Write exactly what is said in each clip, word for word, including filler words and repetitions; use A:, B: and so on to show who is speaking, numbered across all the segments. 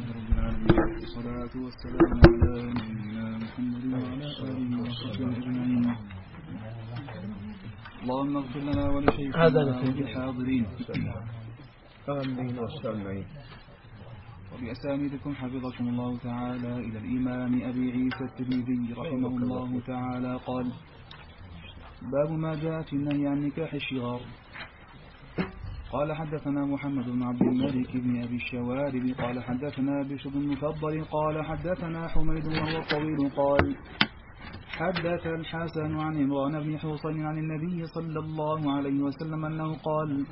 A: لله رب العالمين، والصلاة والسلام على نبينا محمد وعلى آله وصحبه أجمعين. اللهم اغفر لنا ولشيخنا وللحاضرين
B: آمين والسامعين
A: وبأسانيدكم حفظكم الله تعالى إلى الإمام أبي عيسى الترمذي رحمه الله تعالى قال: باب ما جاء في النهي عن نكاح الشغار. قال حدثنا محمد بن عبد الملك بن أبي الشوارب قال حدثنا بشر بن المفضل قال حدثنا حميد وهو الطويل قال حدث الحسن عن عمران بن حصين عن النبي صلى الله عليه وسلم أنه قال: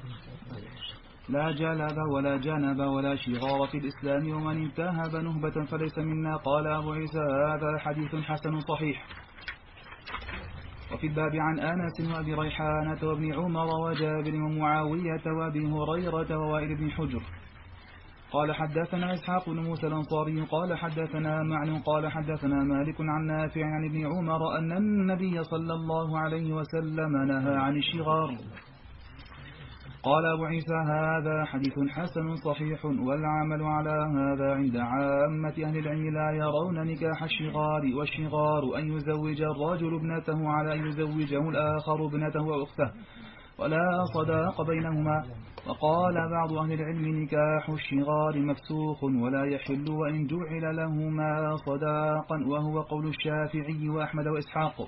A: لا جلب ولا جنب ولا شغار في الإسلام، ومن انتهب نهبة فليس منا. قال أبو عيسى: هذا حديث حسن صحيح. وفي الباب عن أنس وأبي ريحانة وابن عمر وجابر ومعاوية وأبي هريرة ووائل بن حجر. قال حدثنا إسحاق بن موسى الأنصاري قال حدثنا معن قال حدثنا مالك عن نافع عن ابن عمر أن النبي صلى الله عليه وسلم نهى عن الشغار. قال أبو عيسى: هذا حديث حسن صحيح، والعمل على هذا عند عامة أهل العلم لا يرون نكاح الشغار، والشغار أن يزوج الرجل ابنته على أن يزوجه الآخر ابنته وأخته، ولا صداق بينهما. وقال بعض أهل العلم: نكاح الشغار مفسوخ ولا يحل وإن جعل لهما صداقا، وهو قول الشافعي وأحمد وإسحاق.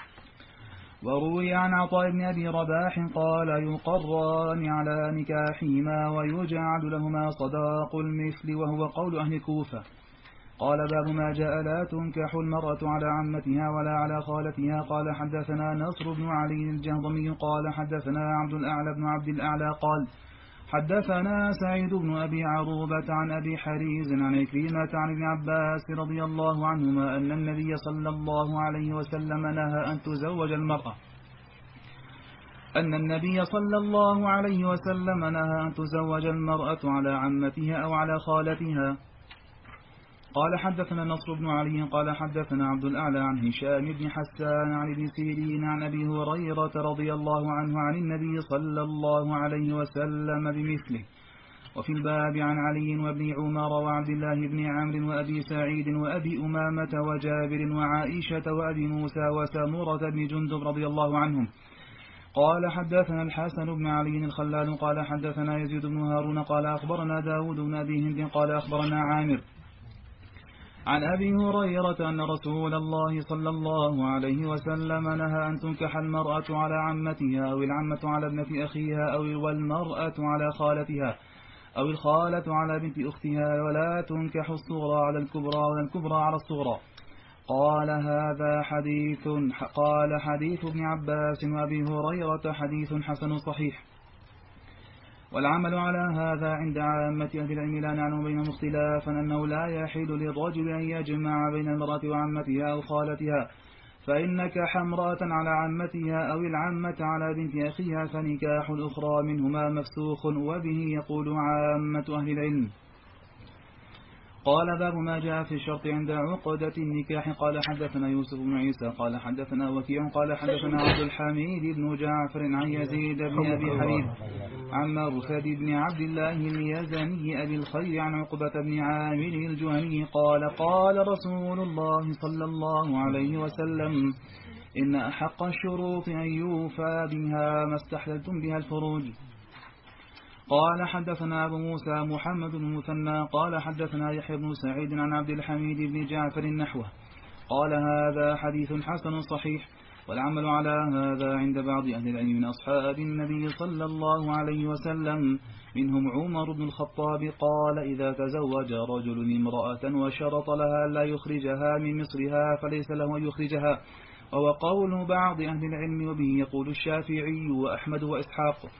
A: وروي عن عطاء بن أبي رباح قال: يقران على نكاحهما ويجعل لهما صداق المثل، وهو قول أهل الكوفة. قال: باب ما جاء لا تنكح المرأة على عمتها ولا على خالتها. قال حدثنا نصر بن علي الجهضمي قال حدثنا عبد الأعلى بن عبد الأعلى قال حدثنا سعيد بن أبي عروبة عن أبي حريز عن عكرمة عن ابن عباس رضي الله عنهما أن النبي صلى الله عليه وسلم نهى أن تزوج المرأة أن النبي صلى الله عليه وسلم نهى أن تزوج المرأة على عمتها أو على خالتها. قال حدثنا نصر بن علي قال حدثنا عبد الأعلى عن هشام بن حسان عن ابن سيرين عن أبي هريرة رضي الله عنه عن النبي صلى الله عليه وسلم بمثله. وفي الباب عن علي وابن عمر وعبد الله بن عمرو وأبي سعيد وأبي أمامة وجابر وعائشة وأبي موسى وسامورة بن جندب رضي الله عنهم. قال حدثنا الحسن بن علي الخلال قال حدثنا يزيد بن هارون قال أخبرنا داود بن أبي هند قال أخبرنا عامر عن أبي هريرة أن رسول الله صلى الله عليه وسلم نهى أن تنكح المرأة على عمتها أو العمة على ابنة أخيها أو والمرأة على خالتها أو الخالة على بنت أختها، ولا تنكح الصغرى على الكبرى ولا الكبرى على الصغرى. قال هذا حديث قال حديث ابن عباس وأبي هريرة حديث حسن صحيح. والعمل على هذا عند عامة أهل العلم لا نعلم بينهم اختلافا أنه لا يحل للرجل أن يجمع بين المرأة وعمتها أو خالتها، فإن نكح امرأة على عمتها أو العمة على بنت أخيها فنكاح الأخرى منهما مفسوخ، وبه يقول عامة أهل العلم. قال: باب ما جاء في الشرط عند عقدة النكاح. قال حدثنا يوسف بن عيسى قال حدثنا وكيع قال حدثنا عبد الحميد بن جعفر عن يزيد بن أبي حبيب عن مرثد بن عبد الله اليزني أبي الخير عن عقبة بن عامر الجهني قال: قال رسول الله صلى الله عليه وسلم: إن أحق الشروط أن يوفى بها ما استحللتم بها الفروج. قال حدثنا أبو موسى محمد بن مثنى قال حدثنا يحيى بن سعيد عن عبد الحميد بن جعفر نحوه. قال هذا حديث حسن صحيح. والعمل على هذا عند بعض أهل العلم من أصحاب النبي صلى الله عليه وسلم، منهم عمر بن الخطاب قال: إذا تزوج رجل امرأة وشرط لها لا يخرجها من مصرها فليس له أن يخرجها، وهو قول بعض أهل العلم، وبه يقول الشافعي وأحمد وإسحاق.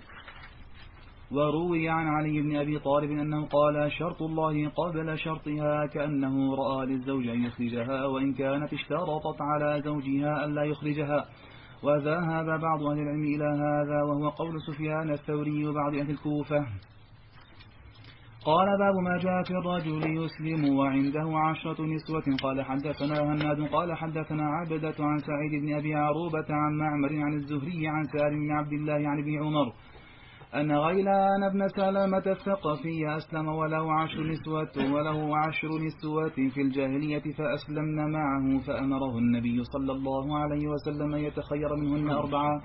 A: وروي عن علي بن أبي طالب أنه قال: شرط الله قبل شرطها، كأنه رأى للزوج أن يخرجها وإن كانت اشترطت على زوجها أن لا يخرجها. وذهب بعض أهل العلم إلى هذا، وهو قول سفيان الثوري وبعض أهل الكوفة. قال: باب ما جاء في الرجل يسلم وعنده عشرة نسوة. قال حدثنا هناد قال حدثنا عبدة عن سعيد بن أبي عروبة عن معمر عن الزهري عن سالم بن عبد الله عن ابن عمر أن غيلان بن سلمة الثقفي أسلم وله عشر نسوة وله عشر نسوة في الجاهلية فأسلمن معه فأمره النبي صلى الله عليه وسلم يتخير منهن أربعة.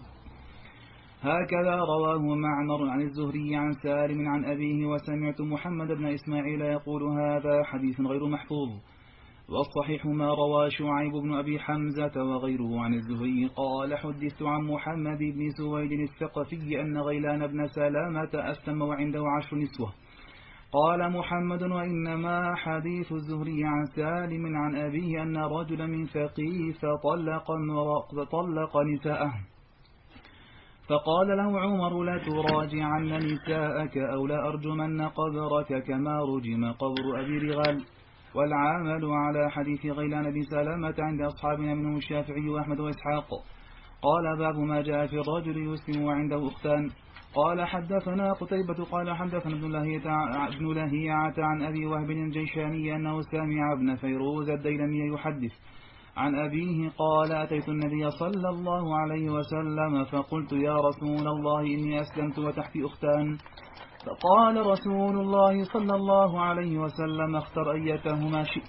A: هكذا رواه معمر عن الزهري عن سالم عن أبيه. وسمعت محمد بن إسماعيل يقول هذا حديث غير محفوظ. والصحيح ما روى شعيب بن أبي حمزة وغيره عن الزهري قال حدثت عن محمد بن سويد الثقفي أن غيلان بن سلامة أسلم وعنده عشر نسوة. قال محمد وإنما حديث الزهري عن سالم عن أبيه أن رجلا من ثقيف طلق, طلق نساءه فقال له عمر لا تراجعن نساءك أو لا أرجمن قبرك كما رجم قبر أبي رغال. والعامل على حديث غيلان بن سلامة عند أصحابنا منهم الشافعي وأحمد وإسحاق. قال باب ما جاء في الرجل يسلم وعنده أختان. قال حدثنا قتيبة قال حدثنا ابن لهيعة عن أبي وهب الجيشاني أنه سمع ابن فيروز الديلمي يحدث عن أبيه قال أتيت النبي صلى الله عليه وسلم فقلت يا رسول الله إني أسلمت وتحتي أختان. فقال رسول الله صلى الله عليه وسلم اختر أيتهما شئت.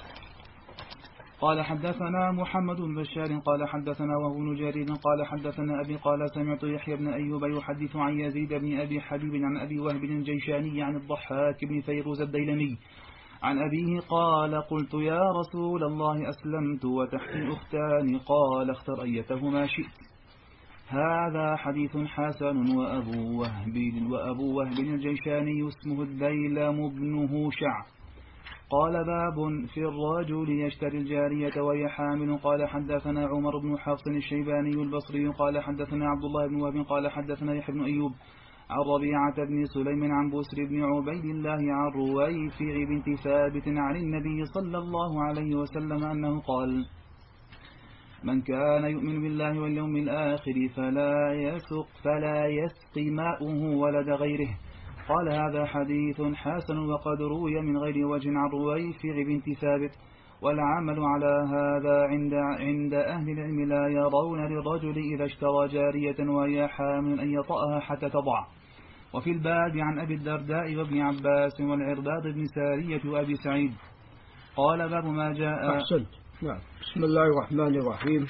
A: قال حدثنا محمد بن بشار قال حدثنا وهو بن جرير قال حدثنا أبي قال سمعت يحيى بن أيوب يحدث عن يزيد بن أبي حبيب عن أبي وهب الجيشاني عن الضحاك بن فيروز الديلمي عن أبيه قال قلت يا رسول الله أسلمت وتحتي أختان قال اختر أيتهما شئت. هذا حديث حسن. وأبو وهب وأبو وهب الجيشاني اسمه الديلم بن هوشع. قال باب في الرجل يشتري الجارية وهي حامل. قال حدثنا عمر بن حفص الشيباني البصري قال حدثنا عبد الله بن وهب قال حدثنا يحيى بن أيوب عن ربيعة بن سليم عن بسر بن عبيد الله عن رويفع بنت ثابت عن النبي صلى الله عليه وسلم أنه قال من كان يؤمن بالله واليوم الآخر فلا يسق فلا يسقي ماؤه ولد غيره. قال هذا حديث حسن وقد روي من غير وجه عن رويفع بنت ثابت. والعمل على هذا عند عند أهل العلم لا يرون للرجل إذا اشترى جارية وهي حامل أن يطأها حتى تضع. وفي الباب عن أبي الدرداء وابن عباس والعرباض بن سارية وأبي سعيد. قال باب ما جاء.
B: أحسنت. نعم. بسم الله الرحمن الرحيم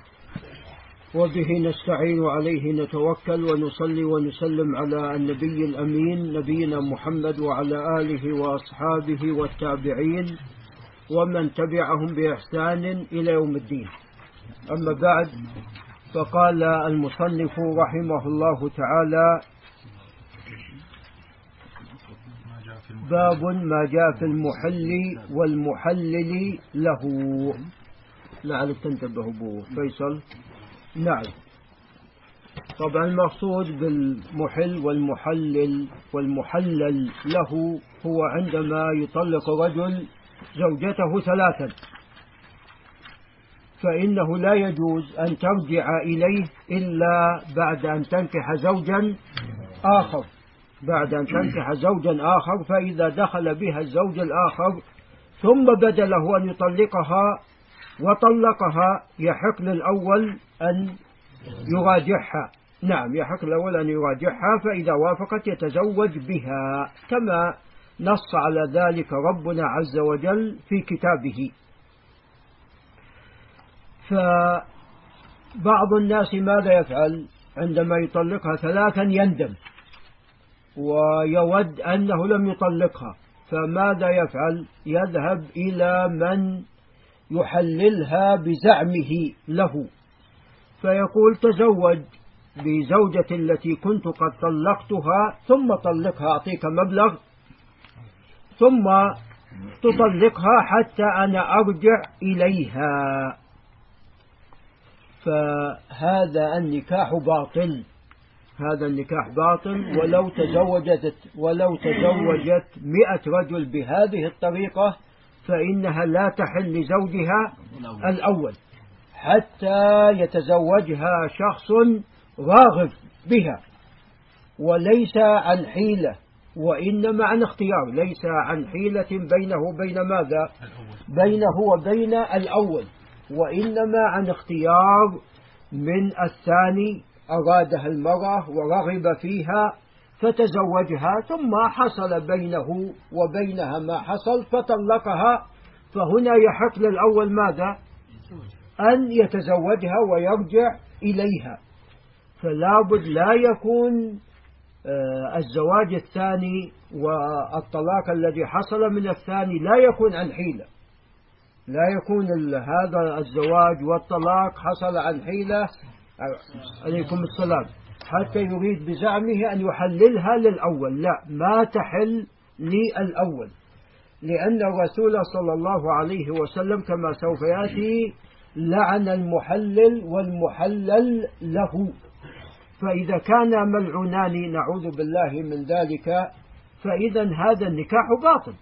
B: وبه نستعين وعليه نتوكل ونصلي ونسلم على النبي الأمين نبينا محمد وعلى آله وأصحابه والتابعين ومن تبعهم بإحسان إلى يوم الدين. أما بعد فقال المصنف رحمه الله تعالى باب ما جاء في المحل والمحلل له. لعلك تنتبه أبو فيصل. نعم. طبعا المقصود بالمحل والمحلل والمحلل له هو عندما يطلق رجل زوجته ثلاثا فإنه لا يجوز أن ترجع إليه إلا بعد أن تنكح زوجا آخر بعد أن تنكح زوجا آخر. فإذا دخل بها الزوج الآخر ثم بدا له أن يطلقها وطلقها يحق للأول أن يراجعها. نعم يحق الأول أن يراجعها فإذا وافقت يتزوج بها كما نص على ذلك ربنا عز وجل في كتابه. فبعض الناس ماذا يفعل عندما يطلقها ثلاثا؟ يندم ويود أنه لم يطلقها. فماذا يفعل؟ يذهب إلى من يحللها بزعمه له فيقول تزوج بزوجة التي كنت قد طلقتها ثم طلقها أعطيك مبلغ ثم تطلقها حتى أنا أرجع إليها. فهذا النكاح باطل. هذا النكاح باطل. ولو تزوجت ولو تزوجت مئة رجل بهذه الطريقة فإنها لا تحل لزوجها الأول حتى يتزوجها شخص راغب بها وليس عن حيلة وإنما عن اختيار. ليس عن حيلة بينه وبين ماذا؟ بينه وبين الأول وإنما عن اختيار من الثاني أرادها المرأة ورغب فيها فتزوجها ثم حصل بينه وبينها ما حصل فطلقها، فهنا يحق للأول ماذا؟ أن يتزوجها ويرجع إليها. فلا بد لا يكون الزواج الثاني والطلاق الذي حصل من الثاني لا يكون عن حيلة، لا يكون هذا الزواج والطلاق حصل عن حيلة عليكم السلام حتى يريد بزعمه أن يحللها للأول، لا، ما تحل للأول، لأن الرسول صلى الله عليه وسلم كما سوف يأتي لعن المحلل والمحلل له. فإذا كان ملعونان نعوذ بالله من ذلك فإذا هذا النكاح باطل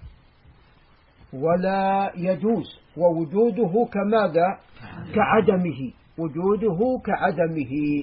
B: ولا يجوز، ووجوده كماذا؟ كعدمه، وجوده كعدمه.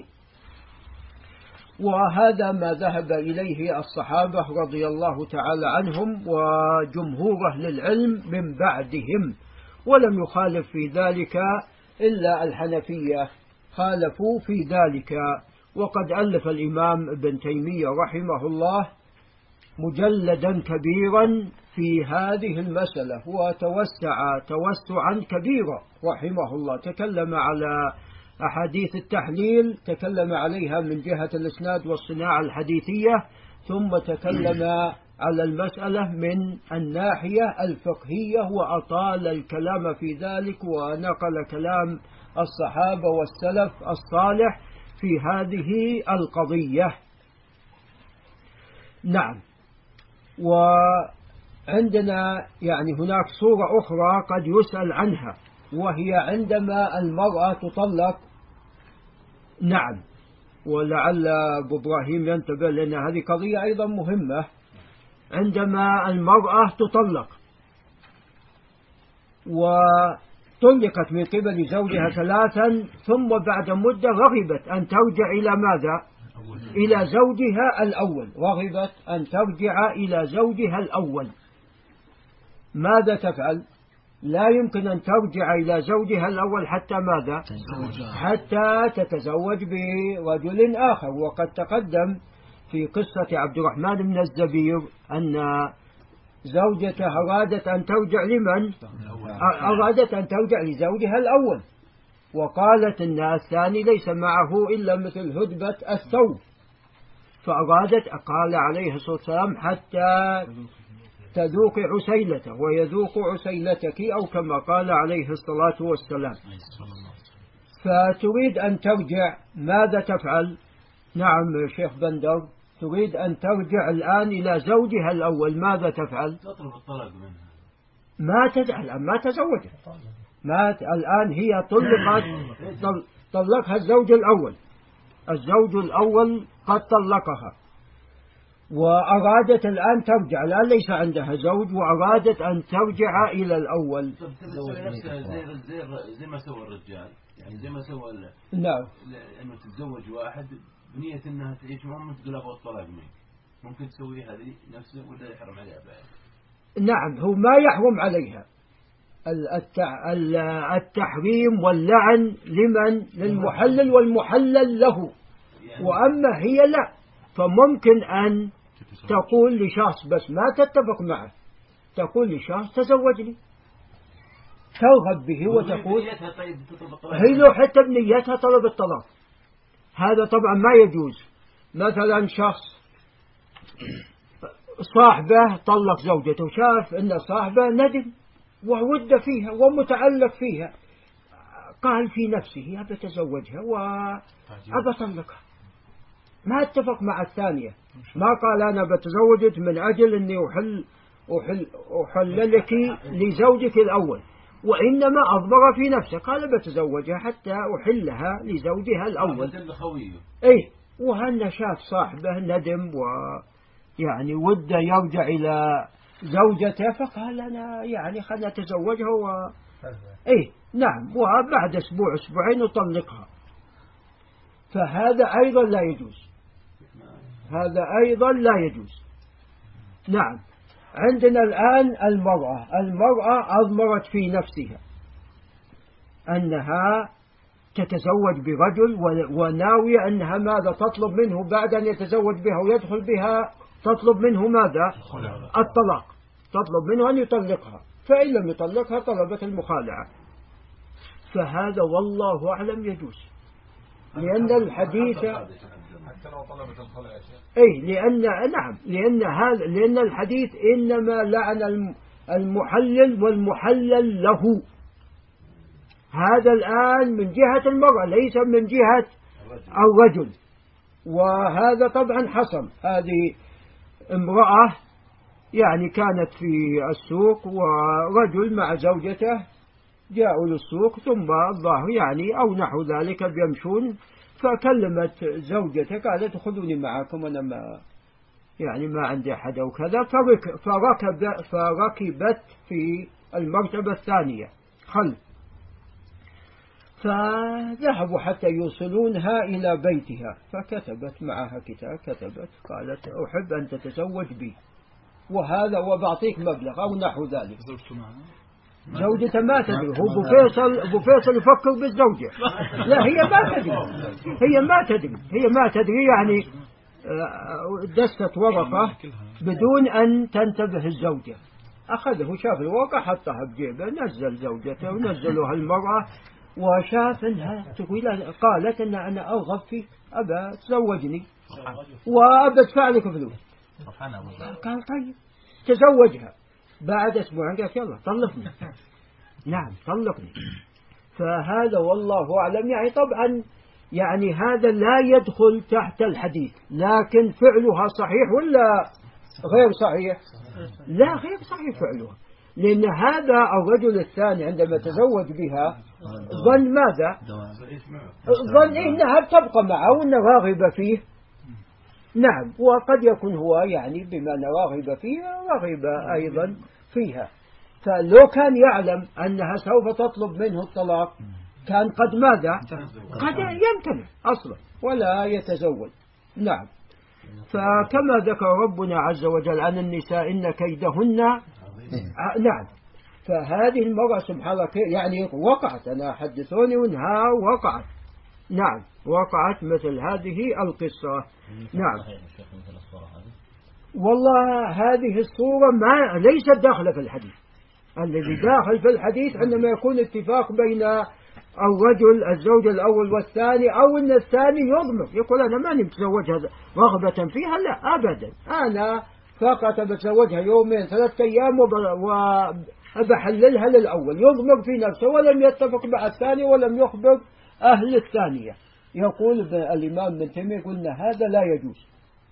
B: وهذا ما ذهب إليه الصحابة رضي الله تعالى عنهم وجمهور أهل العلم من بعدهم، ولم يخالف في ذلك إلا الحنفية، خالفوا في ذلك. وقد ألف الإمام ابن تيمية رحمه الله مجلدا كبيرا في هذه المسألة، وتوسع توسعا كبيرا رحمه الله، تكلم على أحاديث التحليل، تكلم عليها من جهة الإسناد والصناعة الحديثية، ثم تكلم على المسألة من الناحية الفقهية وأطال الكلام في ذلك، ونقل كلام الصحابة والسلف الصالح في هذه القضية. نعم. وعندنا يعني هناك صورة أخرى قد يسأل عنها، وهي عندما المرأة تطلق. نعم، ولعل أبو إبراهيم ينتبه لأن هذه قضية أيضا مهمة. عندما المرأة تطلق وطلقت من قبل زوجها ثلاثا، ثم بعد مدة رغبت أن ترجع إلى ماذا؟ إلى زوجها الأول، رغبت أن ترجع إلى زوجها الأول، ماذا تفعل؟ لا يمكن أن ترجع إلى زوجها الأول حتى ماذا؟ حتى تتزوج برجل آخر. وقد تقدم في قصة عبد الرحمن بن الزبير أن زوجته أرادت أن ترجع لمن؟ أرادت أن ترجع لزوجها الأول، وقالت إن الثاني ليس معه إلا مثل هدبة الثوب، فأرادت، قال عليه الصلاة والسلام حتى تذوق عسيلته ويذوق عسيلتك، أو كما قال عليه الصلاة والسلام. فتريد أن ترجع، ماذا تفعل؟ نعم شيخ بندر، تريد أن ترجع الآن إلى زوجها الأول، ماذا تفعل؟
C: تطلب الطلاق منها.
B: ما تدعى، ما تزوجت، ما الآن هي طلقت، طلقها الزوج الأول، الزوج الأول قد طلقها وأرادت الآن ترجع، الآن ليس عندها زوج وأرادت أن ترجع إلى الأول.
C: تسوي نفسها زي زي زي ما سوى الرجال، يعني زي ما سوى
B: نعم،
C: لأنه تتزوج واحد بنية أنها تعيش معهم تقول أبغى الطلاق منك، ممكن تسوي هذه نفسه ولا يحرم عليها بعد؟
B: نعم، هو ما يحرم عليها التحريم واللعن لمن؟ للمحلل والمحلل له، وأما هي لا، فممكن أن تقول لشخص بس ما تتفق معه، تقول لشخص تزوجني، ترغب به وتقول هي لو حتى بنيتها طلب الطلاق، هذا طبعا ما يجوز. مثلا شخص صاحبه طلق زوجته، شاف أن صاحبه ندم وود فيها ومتعلق فيها، قال في نفسه أبى أتزوجها وأبى أطلقها، ما اتفق مع الثانية، ما قال أنا بتزوجت من أجل أني أحل أحل أحللك لزوجك الأول، وإنما أضمر في نفسه، قال بتزوجها حتى أحلها لزوجها الأول. إيه، وهن شاف صاحبه ندم ويعني ود يرجع إلى زوجته، فقال أنا يعني خلنا أتزوجها و... إيه نعم، وبعد أسبوع أسبوعين يطلقها، فهذا أيضا لا يجوز، هذا أيضا لا يجوز. نعم. عندنا الآن المرأة، المرأة أضمرت في نفسها أنها تتزوج برجل وناوية أنها ماذا تطلب منه بعد أن يتزوج بها ويدخل بها، تطلب منه ماذا؟ الطلاق، تطلب منه أن يطلقها، فإن لم يطلقها طلبت المخالعة. فهذا والله أعلم يجوز، لأن الحديث
D: حتى لو طلبت الخلع يا شيخ.
B: أي لأن نعم لأن هذا لأن الحديث إنما لعن المحلل والمحلل له. هذا الآن من جهة المرأة ليس من جهة الرجل. وهذا طبعا حصل، هذه امرأة يعني كانت في السوق ورجل مع زوجته جاءوا للسوق، ثم الظاهر يعني أو نحو ذلك بيمشون، فكلمت زوجته قالت خذوني معكم أنا ما يعني ما عندي أحد أو كذا، فركب فركب فركبت في المرتبة الثانية خلف، فذهبوا حتى يوصلونها إلى بيتها، فكتبت معها كتاب، كتبت قالت أحب أن تتزوج بي وهذا وبعطيك مبلغ أو نحو ذلك. زوجته ما تدري، هو أبو فيصل أبو فيصل يفكر بالزوجة، لا هي ما تدري، هي ما تدري هي ما تدري يعني دست ورقة بدون أن تنتبه الزوجة، أخذه شاف الورقة حطها بجيبه، نزل زوجته ونزلوها المرأة وشاف انها تقول، قالت ان انا ارغب فيك، ابى تزوجني وابى ادفع لك فلوس. قال طيب تزوجها. بعد اسبوعين قالت يلا طلقني. نعم طلقني. فهذا والله اعلم يعني طبعا يعني هذا لا يدخل تحت الحديث، لكن فعلها صحيح ولا غير صحيح؟ لا غير صحيح فعلها، لأن هذا الرجل الثاني عندما تزوج بها ظن ماذا؟ ظن إنها تبقى معه وإنها راغبة فيه. نعم، وقد يكون هو يعني بما راغب فيها راغب أيضا فيها، فلو كان يعلم أنها سوف تطلب منه الطلاق كان قد ماذا؟ قد يمتنع أصلا ولا يتزوج. نعم. فكما ذكر ربنا عز وجل عن النساء إن كيدهن نعم، فهذه المرأة سبحان الله يعني وقعت، أنا حدثوني أنها وقعت. نعم وقعت مثل هذه القصة. نعم والله هذه الصورة ما ليست داخلة في الحديث. الذي داخل في الحديث عندما يكون اتفاق بين الرجل الزوج الأول والثاني، أو أن الثاني يضمر يقول أنا ماني متزوجها رغبة فيها، لا أبدا، أنا فقط بتزوجها يومين ثلاثة أيام وبحللها للأول، يضمر في نفسه ولم يتفق مع الثاني ولم يخبر أهل الثانية. يقول الإمام ابن تيمية قلنا هذا لا يجوز.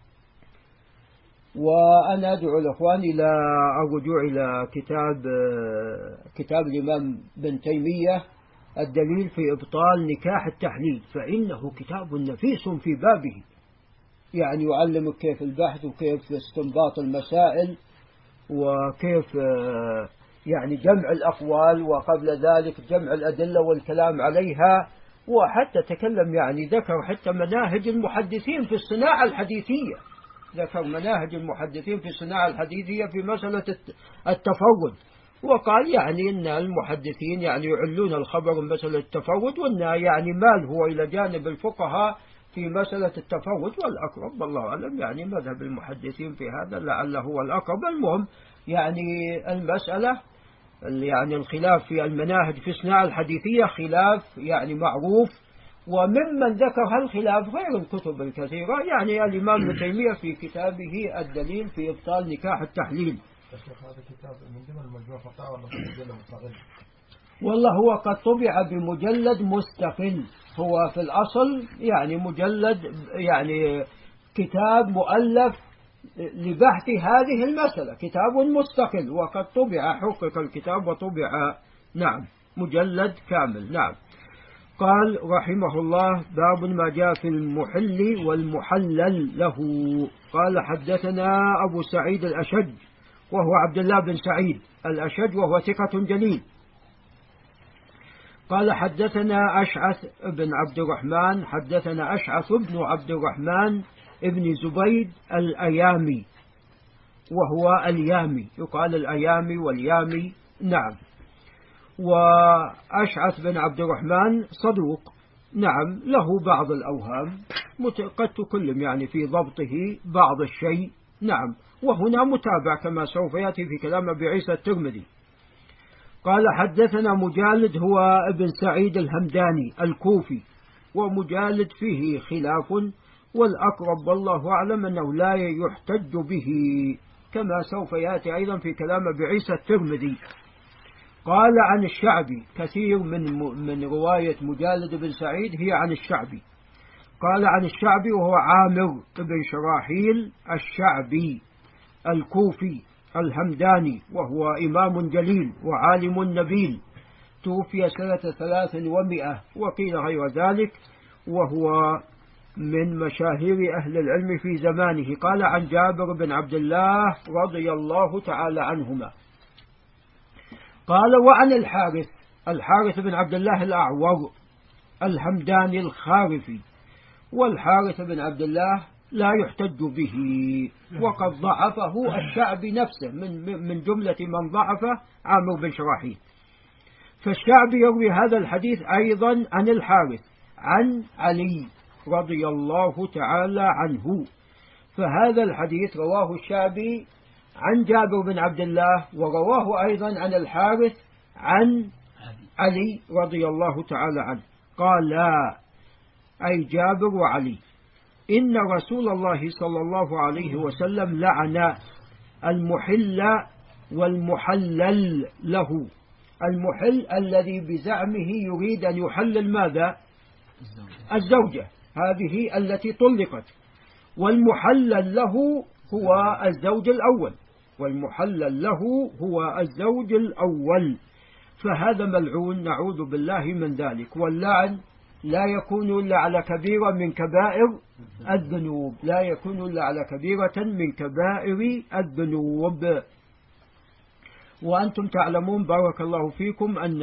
B: وأنا أدعو الأخوان إلى الرجوع إلى كتاب كتاب الإمام ابن تيمية الدليل في إبطال نكاح التحليل، فإنه كتاب نفيس في بابه، يعني يعلمك كيف البحث وكيف استنباط المسائل وكيف يعني جمع الأقوال، وقبل ذلك جمع الأدلة والكلام عليها، وحتى تكلم يعني ذكر حتى مناهج المحدثين في الصناعة الحديثية، ذكر مناهج المحدثين في الصناعة الحديثية في مسألة التفرد، وقال يعني إن المحدثين يعني يعلون الخبر من مسألة التفرد، وأن يعني مال هو إلى جانب الفقهاء في مسألة التفرد، والأقرب والله أعلم يعني مذهب المحدثين في هذا لعله هو الأقرب. المهم يعني المسألة يعني الخلاف في المناهج في الصناعة الحديثية خلاف يعني معروف، وممن ذكر هالخلاف غير الكتب الكثيرة، يعني الإمام ابن تيمية في كتابه الدليل في إبطال نكاح التحليل.
D: هذا كتاب من ضمن المجموع فتاوى ولا مجلد مستقل؟
B: والله هو قد طبع بمجلد مستقل، هو في الأصل يعني مجلد يعني كتاب مؤلف لبحث هذه المسألة، كتاب مستقل، وقد طبع حقق الكتاب وطبع نعم مجلد كامل. نعم. قال رحمه الله باب ما جاء في المحل والمحلل له. قال حدثنا أبو سعيد الأشج وهو عبد الله بن سعيد الأشج وهو ثقة جليل. قال حدثنا أشعث بن عبد الرحمن حدثنا أشعث بن عبد الرحمن ابن زبيد الأيامي وهو اليامي، يقال الأيامي واليامي. نعم. وأشعث بن عبد الرحمن صدوق نعم له بعض الأوهام قد تكلم يعني في ضبطه بعض الشيء. نعم، وهنا متابع كما سوف يأتي في كلام أبي عيسى الترمذي. قال حدثنا مجالد هو ابن سعيد الهمداني الكوفي، ومجالد فيه خلاف، والأقرب والله أعلم أنه لا يحتج به كما سوف يأتي أيضا في كلام أبي عيسى الترمذي. قال عن الشعبي، كثير من من رواية مجالد بن سعيد هي عن الشعبي. قال عن الشعبي وهو عامر بن شراحيل الشعبي الكوفي الهمداني، وهو إمام جليل وعالم نبيل، توفي سنة ثلاث ومئة وقيل غير ذلك، وهو من مشاهير أهل العلم في زمانه. قال عن جابر بن عبد الله رضي الله تعالى عنهما قال وعن الحارث الحارث بن عبد الله الأعور الهمداني الخارفي، والحارث بن عبد الله لا يحتج به، وقد ضعفه الشعبي نفسه، من من جملة من ضعفه عامر بن شراحيل. فالشعبي يروي هذا الحديث أيضا عن الحارث عن علي رضي الله تعالى عنه، فهذا الحديث رواه الشعبي عن جابر بن عبد الله، ورواه أيضا عن الحارث عن علي رضي الله تعالى عنه. قال أي جابر وعلي إن رسول الله صلى الله عليه وسلم لعن المحل والمحلل له. المحل الذي بزعمه يريد أن يحلل ماذا؟ الزوجة هذه التي طلقت، والمحلل له هو الزوج الأول، والمحلل له هو الزوج الأول، فهذا ملعون نعوذ بالله من ذلك. واللعن لا يكون إلا على كبيرة من كبائر الذنوب، لا يكون إلا على كبيرة من كبائر الذنوب. وأنتم تعلمون بارك الله فيكم أن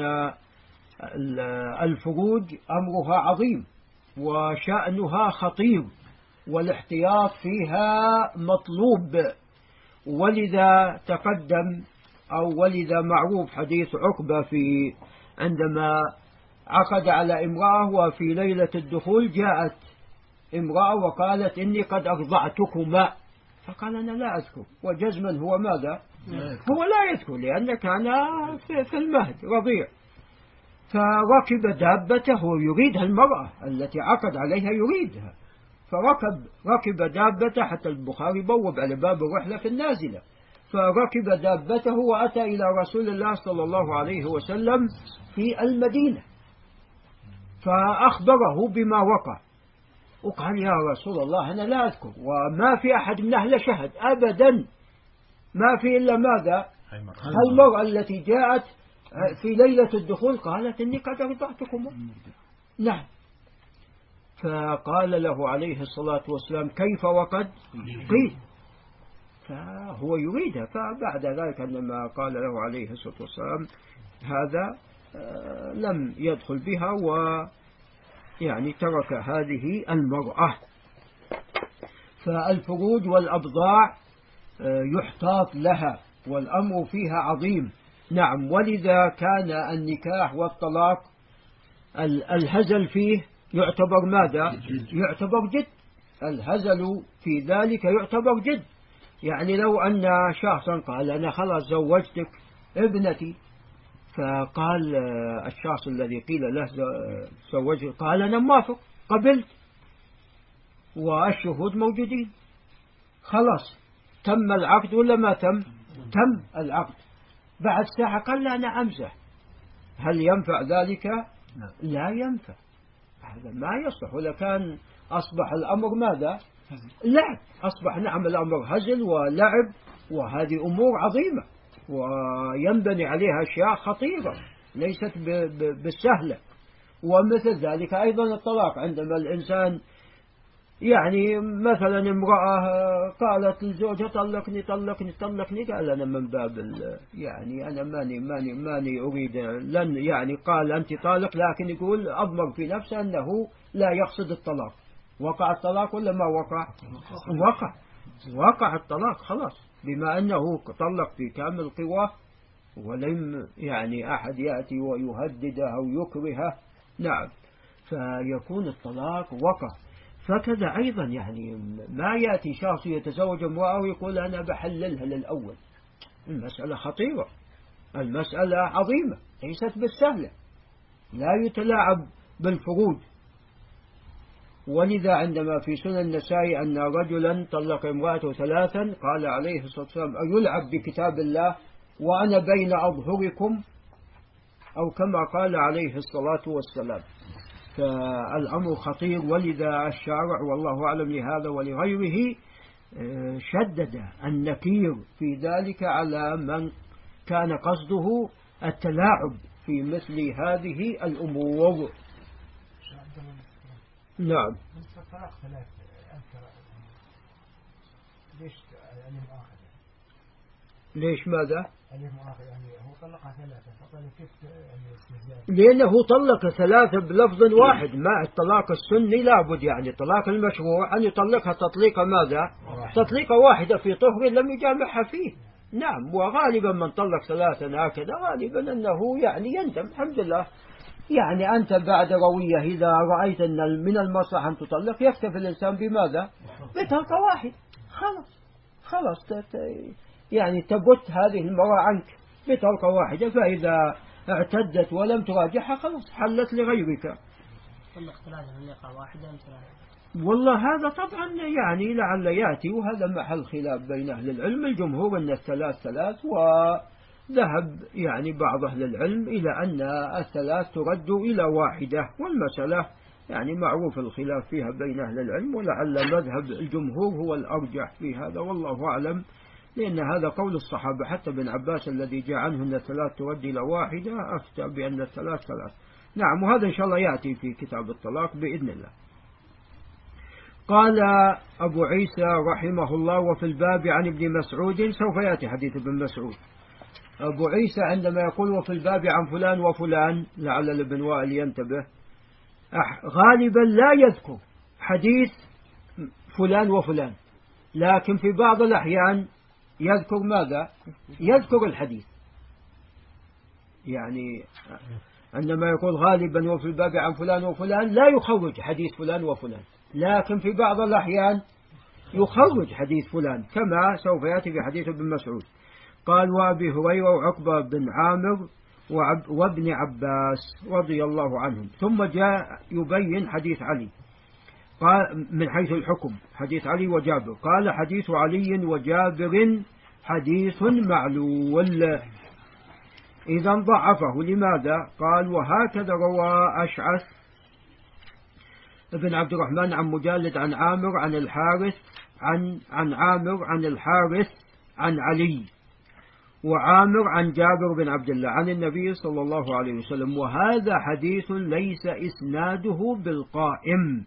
B: الفروج أمرها عظيم وشأنها خطير، والاحتياط فيها مطلوب، ولذا تقدم أو ولذا معروف حديث عقبة في عندما عقد على امرأة وفي ليلة الدخول جاءت امرأة وقالت إني قد أرضعتكما، فقال أنا لا أذكر، وجزما هو ماذا؟ هو لا يذكر لأن كان في المهد رضيع. فركب دابته يريدها المرأة التي عقد عليها يريدها، فركب ركب دابته حتى البخاري بوب على باب الرحلة في النازلة، فركب دابته وأتى إلى رسول الله صلى الله عليه وسلم في المدينة، فأخبره بما وقع، وقال يا رسول الله أنا لا أذكر، وما في أحد من أهل شهد أبدا، ما في إلا ماذا؟ المرأة التي جاءت في ليلة الدخول قالت إني قد أرضعتكم. نعم. فقال له عليه الصلاة والسلام كيف وقد قيل، فهو يريدها. فبعد ذلك عندما قال له عليه الصلاة والسلام هذا لم يدخل بها، ويعني ترك هذه المرأة. فالفروج والأبضاع يحتاط لها والأمر فيها عظيم. نعم. ولذا كان النكاح والطلاق الهزل فيه يعتبر ماذا؟ يعتبر جد. الهزل في ذلك يعتبر جد. يعني لو أن شخصا قال أنا خلاص زوجتك ابنتي، فقال الشخص الذي قيل له زوجتك قال أنا موافق قبلت والشهود موجودين، خلاص تم العقد ولا ما تم؟ تم العقد. بعد ساعة قال لا أنا أمزح، هل ينفع ذلك؟ لا ينفع، هذا ما يصلح. ولا كان أصبح الأمر ماذا؟ لعب. أصبح نعم الأمر هزل ولعب، وهذه أمور عظيمة وينبني عليها أشياء خطيرة ليست بالسهلة. ومثل ذلك أيضا الطلاق، عندما الإنسان يعني مثلا امرأة قالت لزوجها طلقني طلقني طلقني، قال أنا من باب يعني أنا ماني ماني ماني أريد لن يعني قال أنت طالق، لكن يقول أضمر في نفسه أنه لا يقصد الطلاق. وقع الطلاق ولا ما وقع؟ وقع وقع الطلاق خلاص، بما أنه طلق في كامل قواه ولم يعني أحد يأتي ويهدده أو يكرهه. نعم. فيكون الطلاق وقع. فكذا أيضا يعني ما يأتي شخص يتزوج امرأة ويقول أنا بحللها للأول. المسألة خطيرة، المسألة عظيمة ليست بالسهلة، لا يتلاعب بالفروج. ولذا عندما في سنن النسائي أن رجلا طلق امرأته ثلاثا قال عليه الصلاة والسلام أيلعب بكتاب الله وأنا بين أظهركم، أو كما قال عليه الصلاة والسلام. فالأمر خطير، ولذا الشارع والله أعلم لهذا ولغيره شدد النكير في ذلك على من كان قصده التلاعب في مثل هذه الأمور. نعم. ليش ماذا؟ لأنه طلق ثلاثة بلفظ واحد، ما الطلاق السني لابد يعني الطلاق المشروع أن يطلقها تطليقة ماذا؟ تطليقة واحدة في طهر لم يجامعها فيه. نعم. وغالبا من طلق ثلاثة هكذا غالبا أنه يعني يندم. الحمد لله يعني أنت بعد روية إذا رأيت أن من المصلحة أن تطلق يكتفي الإنسان بماذا؟ بطلقة واحد، خلاص خلاص يعني تبت هذه المرأة عنك بطلقة واحدة، فإذا اعتدت ولم تراجعها خلاص حلت لغيرك.
E: طلق ثلاثة طلقة واحدة أم ثلاثة؟
B: والله هذا طبعا يعني لعل يأتي، وهذا محل خلاف بين أهل العلم. الجمهور أن الثلاث ثلاث، وذهب يعني بعض أهل العلم إلى أن الثلاث ترد إلى واحدة، والمسألة يعني معروف الخلاف فيها بين أهل العلم، ولعل مذهب الجمهور هو الأرجح في هذا والله أعلم، لأن هذا قول الصحابة. حتى بن عباس الذي جاء عنه أن الثلاث ترد إلى واحدة أفتى بأن الثلاث ثلاث. نعم. وهذا إن شاء الله يأتي في كتاب الطلاق بإذن الله. قال أبو عيسى رحمه الله وفي الباب عن ابن مسعود، سوف يأتي حديث ابن مسعود. أبو عيسى عندما يقول وفي الباب عن فلان وفلان لعل ابن وائل ينتبه، غالبا لا يذكر حديث فلان وفلان، لكن في بعض الأحيان يذكر ماذا؟ يذكر الحديث. يعني عندما يقول غالبا وفي الباب عن فلان وفلان لا يخرج حديث فلان وفلان، لكن في بعض الأحيان يخرج حديث فلان، كما سوف يأتي في حديث ابن مسعود. قال وأبي هريرة وعقبة بن عامر وابن عباس رضي الله عنهم. ثم جاء يبين حديث علي قال من حيث الحكم، حديث علي وجابر. قال حديث علي وجابر حديث معلول، إذا ضعفه. لماذا؟ قال وهكذا روى أشعث ابن عبد الرحمن عن مجالد عن عامر عن الحارث عن عن عامر عن الحارث عن علي، وعامر عن جابر بن عبد الله عن النبي صلى الله عليه وسلم، وهذا حديث ليس إسناده بالقائم.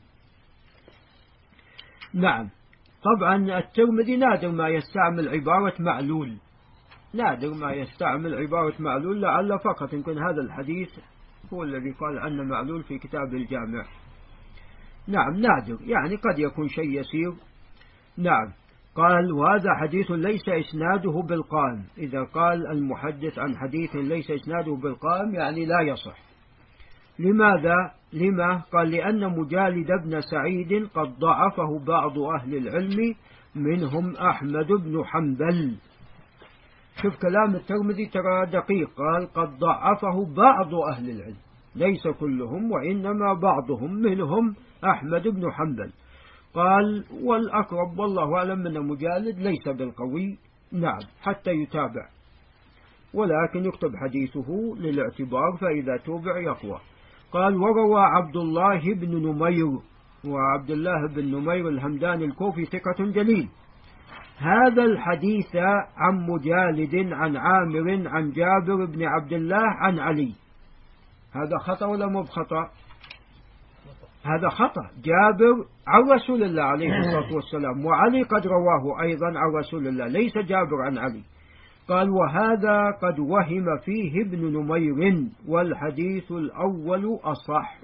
B: نعم. طبعا الترمذي نادر ما يستعمل عبارة معلول، نادر ما يستعمل عبارة معلول، لعل فقط يمكن هذا الحديث هو الذي قال عنه معلول في كتاب الجامع. نعم نادر، يعني قد يكون شيء يسير. نعم. قال وهذا حديث ليس إسناده بالقائم. إذا قال المحدث عن حديث ليس إسناده بالقائم يعني لا يصح. لماذا؟ لما؟ قال لأن مجالد بن سعيد قد ضعفه بعض أهل العلم منهم أحمد بن حنبل. شوف كلام الترمذي ترى دقيق، قال قد ضعفه بعض أهل العلم، ليس كلهم وإنما بعضهم، منهم أحمد بن حنبل. قال والأقرب والله أعلم من مجالد ليس بالقوي. نعم. حتى يتابع، ولكن يكتب حديثه للاعتبار، فإذا توبع يقوى. قال وروى عبد الله بن نمير، وعبد الله بن نمير الهمداني الكوفي ثقة جليل، هذا الحديث عن مجالد عن عامر عن جابر بن عبد الله عن علي. هذا خطأ ولا مو بخطأ؟ هذا خطأ. جابر عن رسول الله عليه الصلاة والسلام، وعلي قد رواه أيضا عن رسول الله، ليس جابر عن علي. قال وهذا قد وهم فيه ابن نمير، والحديث الأول أصح.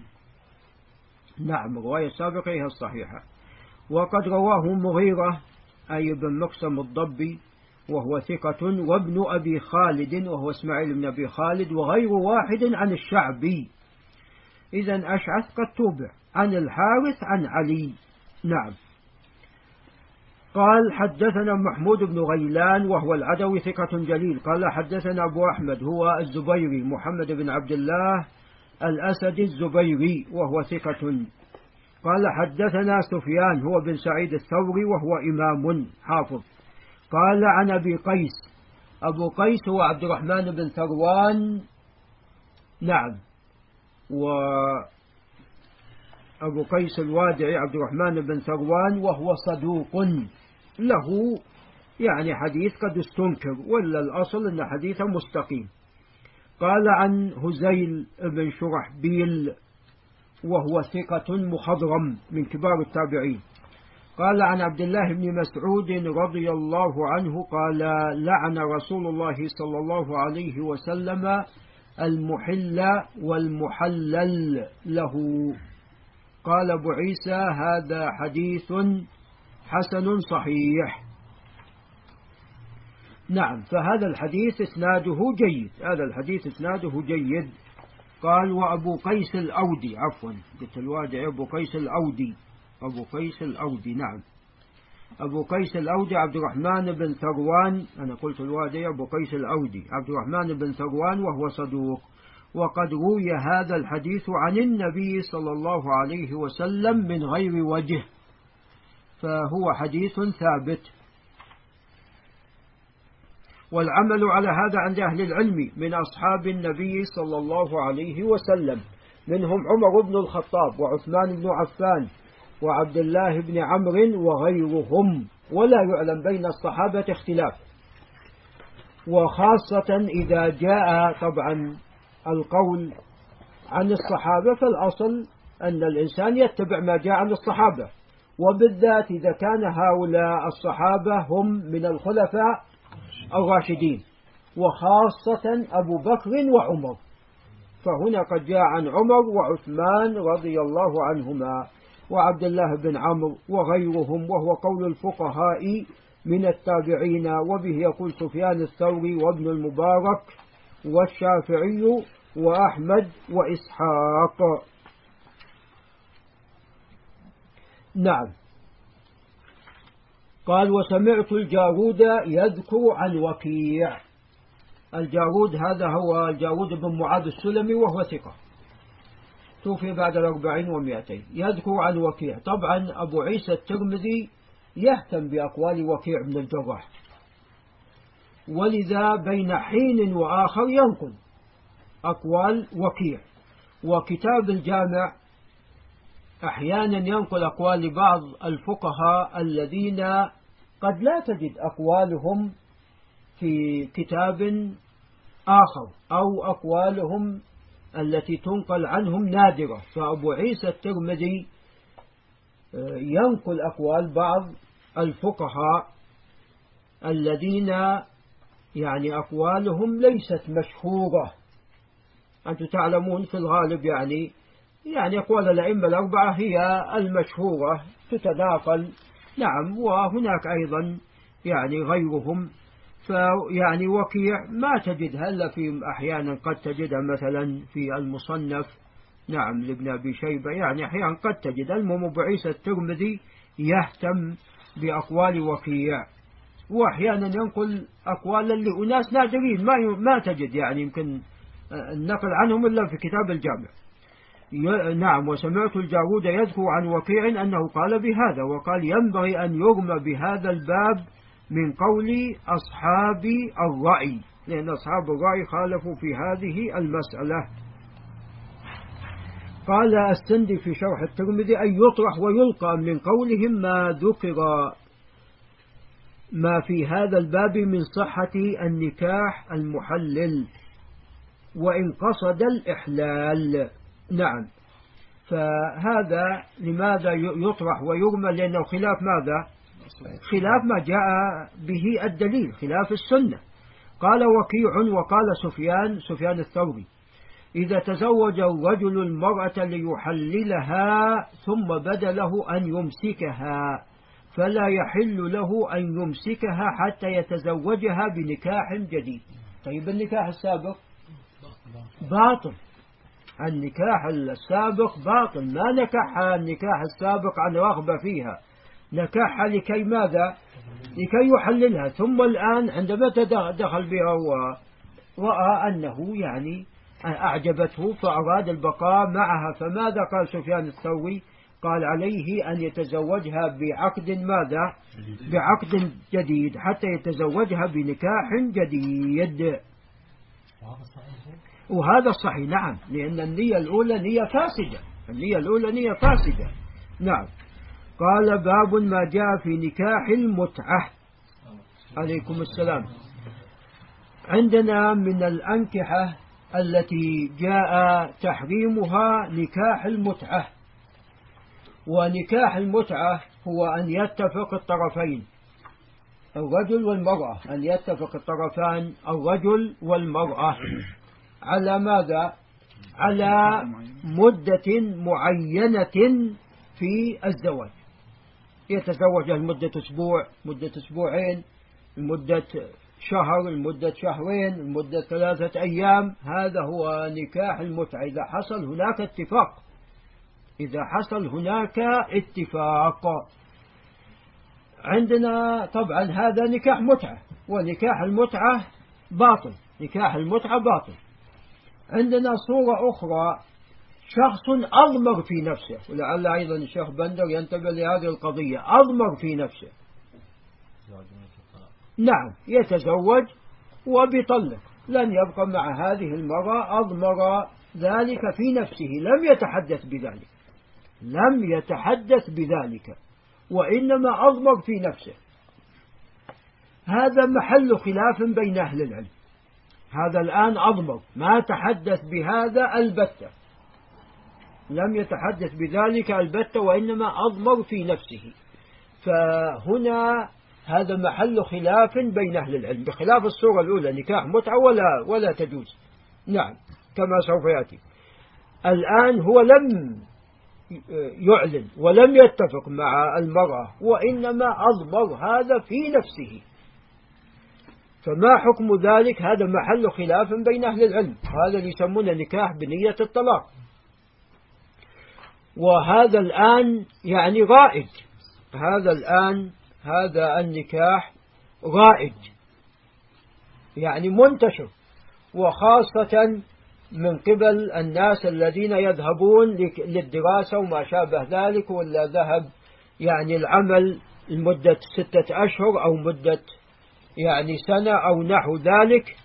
B: نعم. الرواية السابقة هي الصحيحة. وقد رواه مغيرة أي بن مقسم الضبي وهو ثقة، وابن أبي خالد وهو اسماعيل بن أبي خالد، وغير واحد عن الشعبي. إذن أشعث قد توبع. عن الحارث عن علي. نعم. قال حدثنا محمود بن غيلان وهو العدوي ثقة جليل. قال حدثنا أبو أحمد هو الزبيري محمد بن عبد الله الأسدي الزبيري وهو ثقة. قال حدثنا سفيان هو بن سعيد الثوري وهو إمام حافظ. قال عن أبي قيس. أبو قيس هو عبد الرحمن بن ثروان. نعم. وأبو قيس الوادعي عبد الرحمن بن ثروان وهو صدوق له يعني حديث قد استنكر، ولا الأصل أن حديثه مستقيم. قال عن هزيل بن شرحبيل وهو ثقة مخضرم من كبار التابعين. قال عن عبد الله بن مسعود رضي الله عنه قال لعن رسول الله صلى الله عليه وسلم المحل والمحلل له. قال أبو عيسى هذا حديث حسن صحيح. نعم. فهذا الحديث اسناده جيد، هذا الحديث اسناده جيد. قال وأبو قيس الأودي، عفوا قلت الوادع، أبو قيس الأودي، أبو قيس الأودي. نعم. أبو قيس الأودي عبد الرحمن بن ثروان، أنا قلت الوادع أبو قيس الأودي عبد الرحمن بن ثروان وهو صدوق. وقد روي هذا الحديث عن النبي صلى الله عليه وسلم من غير وجه، فهو حديث ثابت. والعمل على هذا عند أهل العلم من أصحاب النبي صلى الله عليه وسلم، منهم عمر بن الخطاب وعثمان بن عفان وعبد الله بن عمرو وغيرهم، ولا يعلم بين الصحابة اختلاف. وخاصة إذا جاء طبعا القول عن الصحابة، فالأصل أن الإنسان يتبع ما جاء عن الصحابة، وبالذات إذا كان هؤلاء الصحابة هم من الخلفاء الراشدين، وخاصة أبو بكر وعمر. فهنا قد جاء عن عمر وعثمان رضي الله عنهما وعبد الله بن عمرو وغيرهم، وهو قول الفقهاء من التابعين، وبه يقول سفيان الثوري وابن المبارك والشافعي وأحمد وإسحاق. نعم. قال وسمعت الجارود يذكر عن وكيع. الجارود هذا هو الجارود بن معاذ السلمي وهو ثقة، توفي بعد الأربعين ومئتين. يذكر عن وكيع. طبعا أبو عيسى الترمذي يهتم بأقوال وكيع بن الجراح، ولذا بين حين وآخر ينقل أقوال وكيع. وكتاب الجامع أحيانا ينقل أقوال بعض الفقهاء الذين قد لا تجد أقوالهم في كتاب آخر، أو أقوالهم التي تنقل عنهم نادرة. فأبو عيسى الترمذي ينقل أقوال بعض الفقهاء الذين يعني أقوالهم ليست مشهورة. أنتم تعلمون في الغالب يعني يعني أقوال الأئمة الأربعة هي المشهورة تتناقل. نعم. وهناك أيضا يعني غيرهم. فيعني وكيع ما تجدها إلا في أحيانا قد تجدها مثلا في المصنف، نعم، لابن أبي شيبة، يعني أحيانا قد تجد. المهم أبو عيسى الترمذي يهتم بأقوال وكيع، وأحيانا ينقل أقوال لأناس نادرين ما ما تجد يعني يمكن النقل عنهم إلا في كتاب الجامع. نعم. وسمعت الجارود يذكر عن وكيع أنه قال بهذا، وقال ينبغي أن يرمى بهذا الباب من قول أصحاب الرأي، لأن أصحاب الرأي خالفوا في هذه المسألة. قال السندي في شرح الترمذي أن يطرح ويلقى من قولهم ما ذكر ما في هذا الباب من صحة النكاح المحلل وإن قصد الإحلال. نعم. فهذا لماذا يطرح ويرمى؟ لأنه خلاف ماذا؟ خلاف ما جاء به الدليل، خلاف السنة. قال وكيع وقال سفيان سفيان الثوري إذا تزوج الرجل المرأة ليحللها ثم بدا له أن يمسكها فلا يحل له أن يمسكها حتى يتزوجها بنكاح جديد. طيب النكاح السابق باطل، النكاح السابق باطل، ما نكحها النكاح السابق عن رغبة فيها، نكحها لكي ماذا؟ لكي يحللها، ثم الآن عندما دخل بها ورأى أنه يعني أعجبته فأراد البقاء معها، فماذا قال سفيان الثوري؟ قال عليه أن يتزوجها بعقد ماذا؟ بعقد جديد، حتى يتزوجها بنكاح جديد. وهذا صحيح نعم، لأن النية الأولى نية فاسدة، النية الأولى نية فاسدة. نعم. قال باب ما جاء في نكاح المتعة. عليكم السلام. عندنا من الأنكحة التي جاء تحريمها نكاح المتعة، ونكاح المتعة هو أن يتفق الطرفين الرجل والمرأة، أن يتفق الطرفان الرجل والمرأة على ماذا؟ على مدة معينة في الزواج، يتزوج لمدة أسبوع، مدة أسبوعين، لمدة شهر، لمدة شهرين، لمدة ثلاثة أيام. هذا هو نكاح المتعة إذا حصل هناك اتفاق، إذا حصل هناك اتفاق. عندنا طبعا هذا نكاح متعة، ونكاح المتعة باطل، نكاح المتعة باطل. عندنا صورة أخرى، شخص أضمر في نفسه، ولعل أيضا الشيخ بندر ينتبه لهذه القضية، أضمر في نفسه، نعم يتزوج وبيطلق، لن يبقى مع هذه المرأة، أضمر ذلك في نفسه، لم يتحدث بذلك، لم يتحدث بذلك، وإنما أضمر في نفسه. هذا محل خلاف بين أهل العلم، هذا الآن أضمر، ما تحدث بهذا البتة، لم يتحدث بذلك البتة، وإنما أضمر في نفسه. فهنا هذا محل خلاف بين أهل العلم، بخلاف الصورة الأولى نكاح متعة ولا ولا تجوز، نعم كما سوف يأتي. الآن هو لم يعلن ولم يتفق مع المرأة، وإنما أضمر هذا في نفسه، فما حكم ذلك؟ هذا محل خلاف بين أهل العلم، هذا اللي يسمونه نكاح بنية الطلاق. وهذا الآن يعني رائج، هذا الآن هذا النكاح رائج يعني منتشر، وخاصة من قبل الناس الذين يذهبون للدراسة وما شابه ذلك، ولا ذهب يعني العمل لمدة ستة أشهر أو مدة يعني سنة أو نحو ذلك،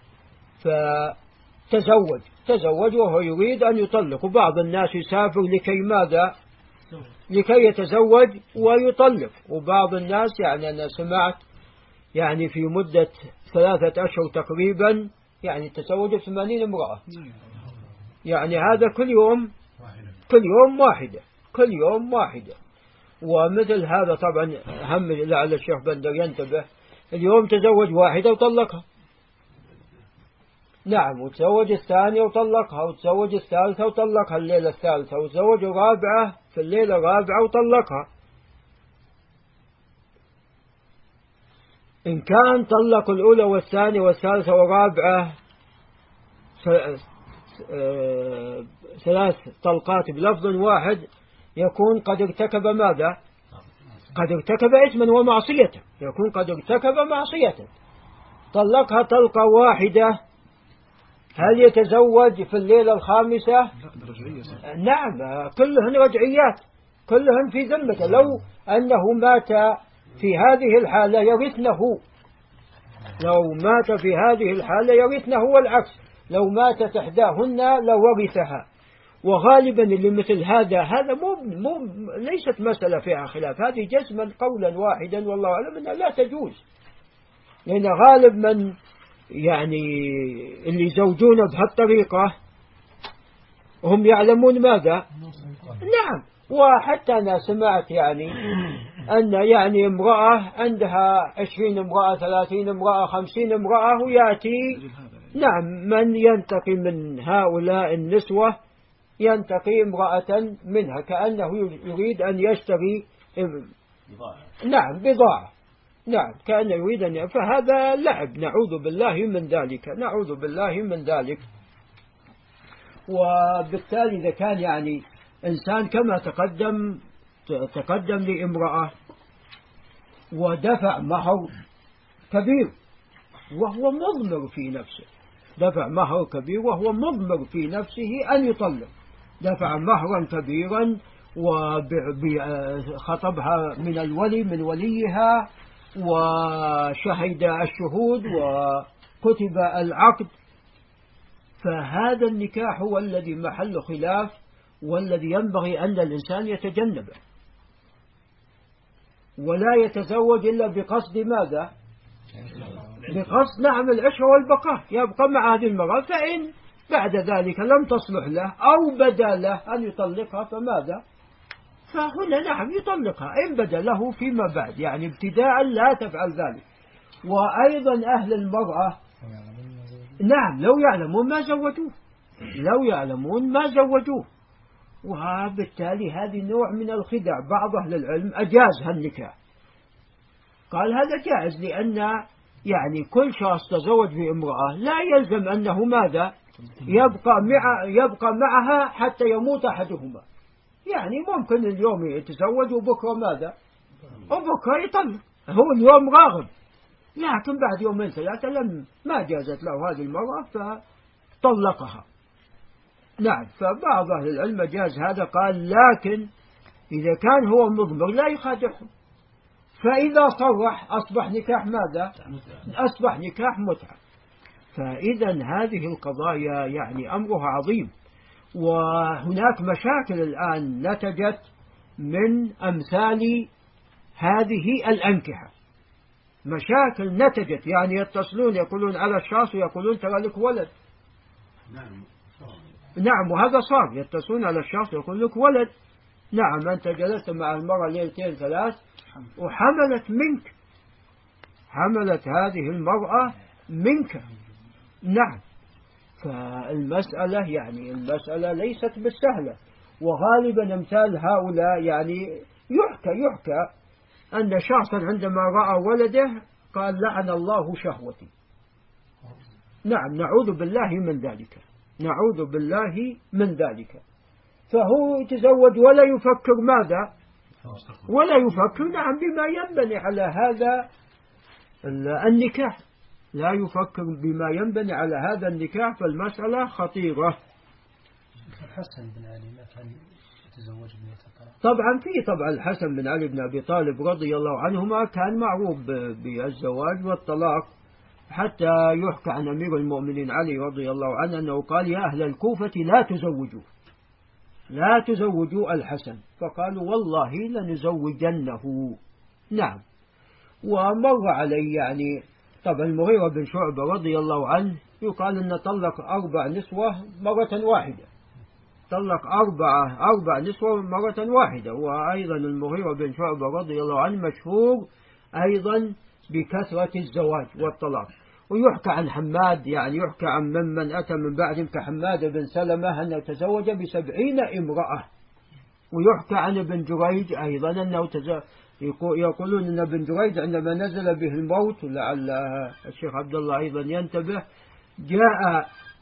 B: فتزوج تزوج وهو يريد أن يطلق. وبعض الناس يسافر لكي ماذا؟ لكي يتزوج ويطلق. وبعض الناس يعني أنا سمعت يعني في مدة ثلاثة أشهر تقريبا يعني تزوج ثمانين امرأة، يعني هذا كل يوم كل يوم واحدة كل يوم واحدة. ومثل هذا طبعا هم لعل الشيخ بندر ينتبه، اليوم تزوج واحدة وطلقها، نعم، وتزوج الثانية وطلقها، وتزوج الثالثة وطلقها الليلة الثالثة، وتزوج الرابعة في الليلة الرابعة وطلقها. إن كان طلق الأولى والثانية والثالثة والرابعة ثلاث طلقات بلفظ واحد، يكون قد ارتكب ماذا؟ قد ارتكب إثما ومعصية، يكون قد ارتكب معصية. طلقها طلقة واحدة، هل يتزوج في الليلة الخامسة؟ نعم، كلهن رجعيات، كلهن في ذمته. لو أنه مات في هذه الحالة يرثنه، لو مات في هذه الحالة يرثنه، والعكس لو ماتت إحداهن لورثها. وغالبا اللي مثل هذا هذا مو مو ليست مسألة فيها خلاف، هذه جزما قولا واحدا والله أعلم أنها لا تجوز، لأن غالب من يعني اللي يزوجون بهالطريقة هم يعلمون ماذا؟ نعم. وحتى أنا سمعت يعني أن يعني امرأة عندها عشرين امرأة ثلاثين امرأة خمسين امرأة، ويأتي نعم من ينتقي من هؤلاء النسوة ينتقي امرأة منها كأنه يريد أن يشتري نعم بضاعة، نعم كأنه يريد أن، فهذا لعب، نعوذ بالله من ذلك، نعوذ بالله من ذلك. وبالتالي إذا كان يعني إنسان كما تقدم تقدم لامرأة ودفع مهر كبير وهو مضمر في نفسه، دفع مهر كبير وهو مضمر في نفسه أن يطلق، دفع مهرا كبيرا وخطبها من الولي من وليها وشهد الشهود وكتب العقد، فهذا النكاح هو الذي محل خلاف والذي ينبغي أن الإنسان يتجنبه، ولا يتزوج إلا بقصد ماذا؟ بقصد نعم العشرة والبقاء، يبقى مع هذه المرأة، فإن بعد ذلك لم تصلح له أو بدا له أن يطلقها فماذا؟ فهنا نعم يطلقها إن بدا له فيما بعد، يعني ابتداء لا تفعل ذلك. وأيضا أهل المرأة نعم لو يعلمون ما زوجوه، لو يعلمون ما زوجوه، وبالتالي هذه نوع من الخدع. بعض أهل العلم أجاز هالنكاح، قال هذا جائز لأن يعني كل شخص تزوج بامرأة لا يلزم أنه ماذا يبقى مع يبقى معها حتى يموت أحدهما، يعني ممكن اليوم يتزوج وبكرة ماذا وبكرة يطلق، هو اليوم راغب لكن بعد يومين ثلاثة لم ما جازت له هذه المرأة فطلقها. نعم فبعض أهل العلم جاز هذا، قال لكن إذا كان هو مضمر لا يخادعهم، فإذا صرح أصبح نكاح ماذا؟ أصبح نكاح متعة. فإذا هذه القضايا يعني أمرها عظيم، وهناك مشاكل الآن نتجت من أمثال هذه الأنكحة، مشاكل نتجت يعني يتصلون يقولون على الشخص ويقولون ترى لك ولد، نعم وهذا صار، يتصلون على الشخص يقول لك ولد، نعم أنت جلست مع المرأة ليلتين ثلاث وحملت منك، حملت هذه المرأة منك. نعم فالمسألة يعني المسألة ليست بالسهلة، وغالبا أمثال هؤلاء يعني يحكى يحكى أن شخصا عندما رأى ولده قال لعن الله شهوتي. نعم نعوذ بالله من ذلك، نعوذ بالله من ذلك. فهو يتزوج ولا يفكر ماذا؟ ولا يفكر نعم بما ينبني على هذا النكاح، لا يفكر بما ينبني على هذا النكاح، فالمسألة خطيرة.
E: الحسن بن علي ما كان يتزوج بنت الطلاق؟
B: طبعا في طبعا الحسن بن علي بن أبي طالب رضي الله عنهما كان معروف بالزواج والطلاق، حتى يحكى عن أمير المؤمنين علي رضي الله عنه أنه قال يا أهل الكوفة لا تزوجوا لا تزوجوا الحسن، فقالوا والله لنزوجنه. نعم ومر علي يعني طبعا المغيرة بن شعبة رضي الله عنه يقال أن طلق أربع نسوة مرة واحدة، طلق أربعة أربع نسوة مرة واحدة. وأيضا المغيرة بن شعبة رضي الله عنه مشهور أيضا بكثرة الزواج والطلاق. ويحكى عن حماد يعني يحكى عن ممن أتى من بعدهم كحماد بن سلمة أنه تزوج بسبعين امرأة. ويحكى عن ابن جريج أيضا أنه تزوج، يقولون أن ابن جريج عندما نزل به الموت لعل الشيخ عبد الله أيضا ينتبه جاء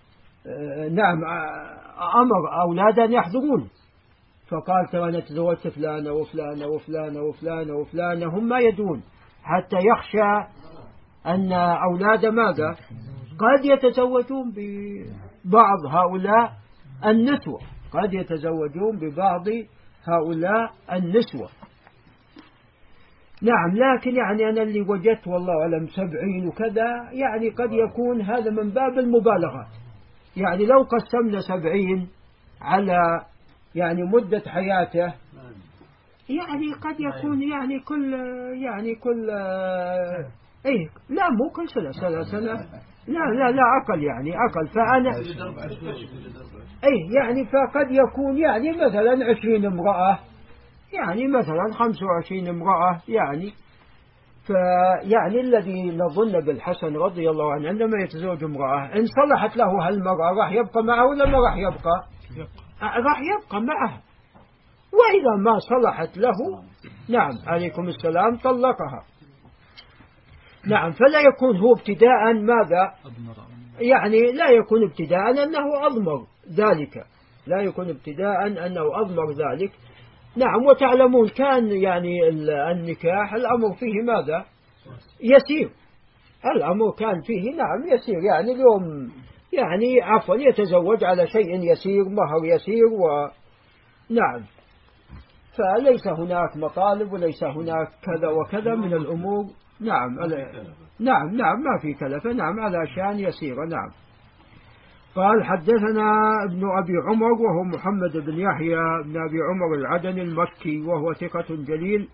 B: نعم أمر أولادا يحضرون فقال ترى أنا تزوجت فلانة وفلانة وفلانة وفلانة وفلانة هم ما يدون، حتى يخشى أن أولاد ماذا قد يتزوجون ببعض هؤلاء النسوة، قد يتزوجون ببعض هؤلاء النسوة. نعم لكن يعني أنا اللي وجدت والله أعلم سبعين وكذا، يعني قد يكون هذا من باب المبالغات، يعني لو قسمنا سبعين على يعني مدة حياته يعني قد يكون يعني كل يعني كل ايه لا مو كل سنة سنة سنة لا لا لا أقل يعني أقل، فأنا ايه يعني فقد يكون يعني مثلا عشرين امرأة، يعني مثلا خمسة وعشرين امرأة، يعني فيعني الذي نظن بالحسن رضي الله عنه عندما يتزوج امرأة إن صلحت له هالمرأة راح يبقى معها ولا ما راح يبقى؟ راح يبقى معها، وإذا ما صلحت له نعم عليكم السلام طلقها. نعم فلا يكون هو ابتداء ماذا؟ يعني لا يكون ابتداء أنه أضمر، ذلك، لا يكون ابتداء أنه أضمر ذلك. نعم. وتعلمون كان يعني النكاح الأمر فيه ماذا؟ يسير. الأمر كان فيه نعم يسير، يعني اليوم يعني عفوا يتزوج على شيء يسير، مهر يسير و نعم. فليس هناك مطالب وليس هناك كذا وكذا من الأمور. نعم نعم نعم ما في كلفة. نعم على شان يسيرة. نعم. قال حدثنا ابن أبي عمر وهو محمد بن يحيى بن أبي عمر العدني المكي وهو ثقة جليل.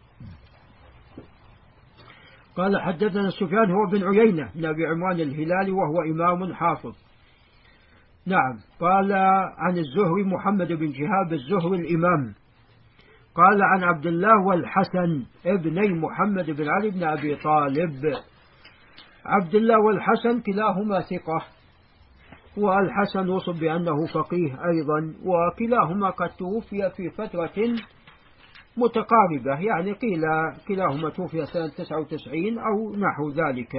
B: قال حدثنا سفيان هو بن عيينة بن أبي عمران الهلالي وهو إمام حافظ. نعم. قال عن الزهري محمد بن شهاب الزهري الإمام. قال عن عبد الله والحسن ابني محمد بن علي بن أبي طالب. عبد الله والحسن كلاهما ثقة، والحسن وصف بأنه فقيه أيضا، وكلاهما قد توفي في فترة متقاربة، يعني قيل كلاهما توفي سنة تسعة وتسعين أو نحو ذلك.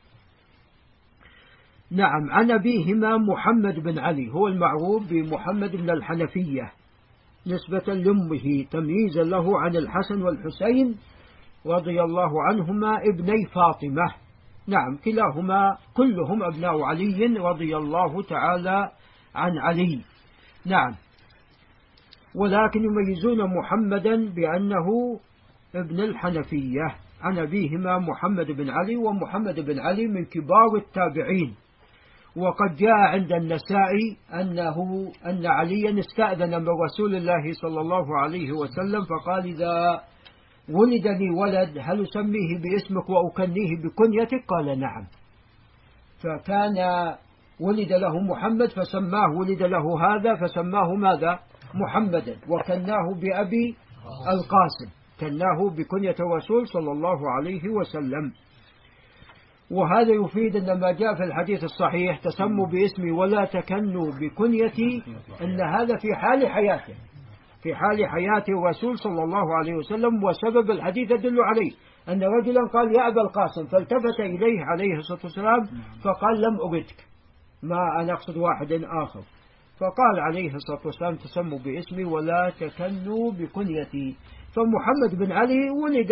B: نعم. عن أبيهما محمد بن علي هو المعروف بمحمد بن الحنفية نسبة لأمه تمييزا له عن الحسن والحسين رضي الله عنهما ابني فاطمة. نعم. كلاهما كلهم أبناء علي رضي الله تعالى عن علي. نعم. ولكن يميزون محمدا بأنه ابن الحنفية. عن أبيهما محمد بن علي، ومحمد بن علي من كبار التابعين. وقد جاء عند النسائي أنه أن عليا استأذن من رسول الله صلى الله عليه وسلم فقال إذا ولد لي ولد هل أسميه باسمك وأكنيه بكنيتك؟ قال نعم. فكان ولد له محمد فسماه، ولد له هذا فسماه ماذا؟ محمدا، وكناه بأبي القاسم، كناه بكنية الرسول صلى الله عليه وسلم. وهذا يفيد أن ما جاء في الحديث الصحيح تسموا باسمي ولا تكنوا بكنيتي، أن هذا في حال حياته، في حال حياة الرسول صلى الله عليه وسلم. وسبب الحديث يدل عليه أن رجلا قال يا أبا القاسم، فالتفت إليه عليه الصلاة والسلام فقال لم أردك، ما أنا أقصد واحد آخر. فقال عليه الصلاة والسلام تسموا باسمي ولا تكنوا بكنيتي. فمحمد بن علي ولد